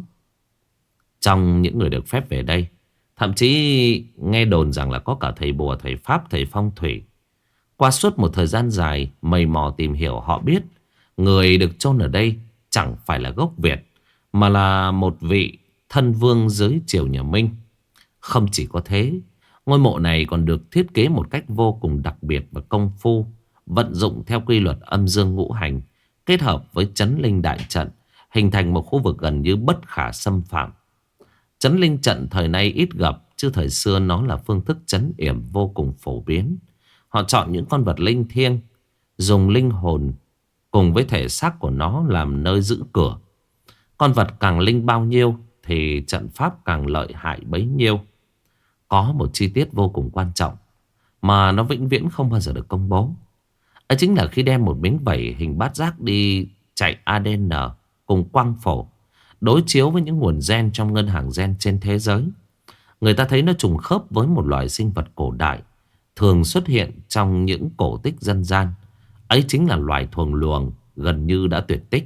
Speaker 1: Trong những người được phép về đây, thậm chí nghe đồn rằng là có cả thầy bùa, thầy pháp, thầy phong thủy. Qua suốt một thời gian dài mày mò tìm hiểu, họ biết người được chôn ở đây chẳng phải là gốc Việt, mà là một vị thân vương dưới triều nhà Minh. Không chỉ có thế, ngôi mộ này còn được thiết kế một cách vô cùng đặc biệt và công phu, vận dụng theo quy luật âm dương ngũ hành, kết hợp với chấn linh đại trận, hình thành một khu vực gần như bất khả xâm phạm. Chấn linh trận thời nay ít gặp, chứ thời xưa nó là phương thức trấn yểm vô cùng phổ biến. Họ chọn những con vật linh thiêng, dùng linh hồn cùng với thể xác của nó làm nơi giữ cửa. Con vật càng linh bao nhiêu thì trận pháp càng lợi hại bấy nhiêu. Có một chi tiết vô cùng quan trọng mà nó vĩnh viễn không bao giờ được công bố. Ấy chính là khi đem một miếng vảy hình bát giác đi chạy a đê en cùng quang phổ, đối chiếu với những nguồn gen trong ngân hàng gen trên thế giới, người ta thấy nó trùng khớp với một loài sinh vật cổ đại thường xuất hiện trong những cổ tích dân gian. Ấy chính là loài thuồng luồng gần như đã tuyệt tích.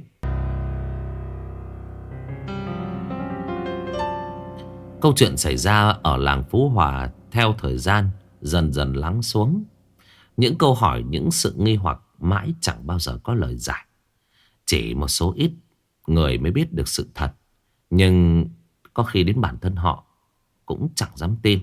Speaker 1: Câu chuyện xảy ra ở làng Phú Hòa theo thời gian dần dần lắng xuống. Những câu hỏi, những sự nghi hoặc mãi chẳng bao giờ có lời giải. Chỉ một số ít người mới biết được sự thật, nhưng có khi đến bản thân họ cũng chẳng dám tin,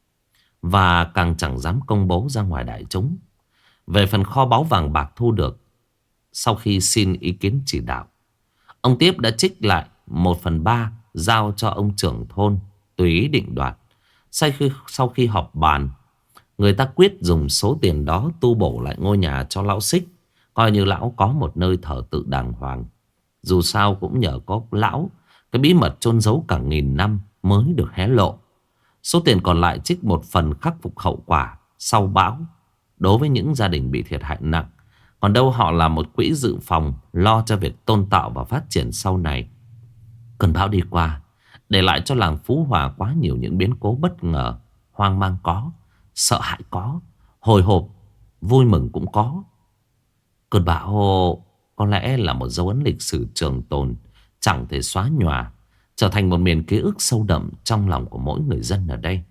Speaker 1: và càng chẳng dám công bố ra ngoài đại chúng. Về phần kho báu vàng bạc thu được, sau khi xin ý kiến chỉ đạo, ông Tiếp đã trích lại một phần ba giao cho ông trưởng thôn tùy ý định đoạt. Sau khi, sau khi họp bàn, người ta quyết dùng số tiền đó tu bổ lại ngôi nhà cho lão Xích, coi như lão có một nơi thờ tự đàng hoàng. Dù sao cũng nhờ có lão, cái bí mật chôn giấu cả nghìn năm mới được hé lộ. Số tiền còn lại trích một phần khắc phục hậu quả sau bão đối với những gia đình bị thiệt hại nặng. Còn đâu họ là một quỹ dự phòng lo cho việc tôn tạo và phát triển sau này. Cơn bão đi qua, để lại cho làng Phú Hòa quá nhiều những biến cố bất ngờ. Hoang mang có, sợ hãi có, hồi hộp, vui mừng cũng có. Cơn bão có lẽ là một dấu ấn lịch sử trường tồn, chẳng thể xóa nhòa, trở thành một miền ký ức sâu đậm trong lòng của mỗi người dân ở đây.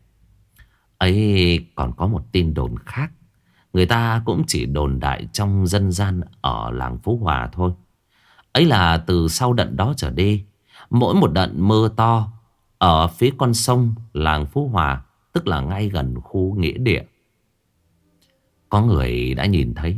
Speaker 1: Ấy còn có một tin đồn khác, người ta cũng chỉ đồn đại trong dân gian ở làng Phú Hòa thôi. Ấy là từ sau đợt đó trở đi, mỗi một đợt mưa to ở phía con sông làng Phú Hòa, tức là ngay gần khu nghĩa địa, có người đã nhìn thấy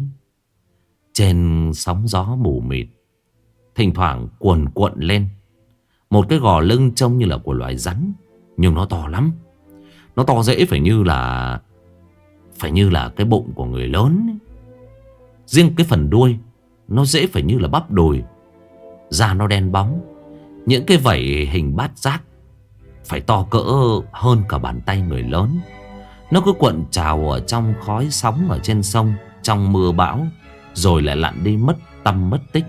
Speaker 1: trên sóng gió mù mịt, thỉnh thoảng cuồn cuộn lên một cái gò lưng trông như là của loài rắn, nhưng nó to lắm. Nó to dễ phải như là Phải như là cái bụng của người lớn ấy. Riêng cái phần đuôi nó dễ phải như là bắp đùi. Da nó đen bóng, những cái vảy hình bát giác phải to cỡ hơn cả bàn tay người lớn. Nó cứ cuộn trào ở trong khói sóng ở trên sông, trong mưa bão, rồi lại lặn đi mất tăm mất tích.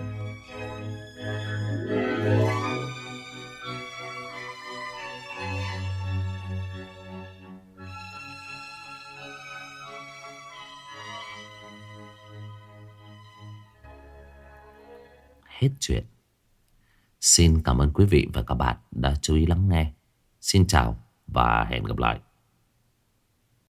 Speaker 1: Hết chuyện. Xin cảm ơn quý vị và các bạn đã chú ý lắng nghe. Xin chào và hẹn gặp lại.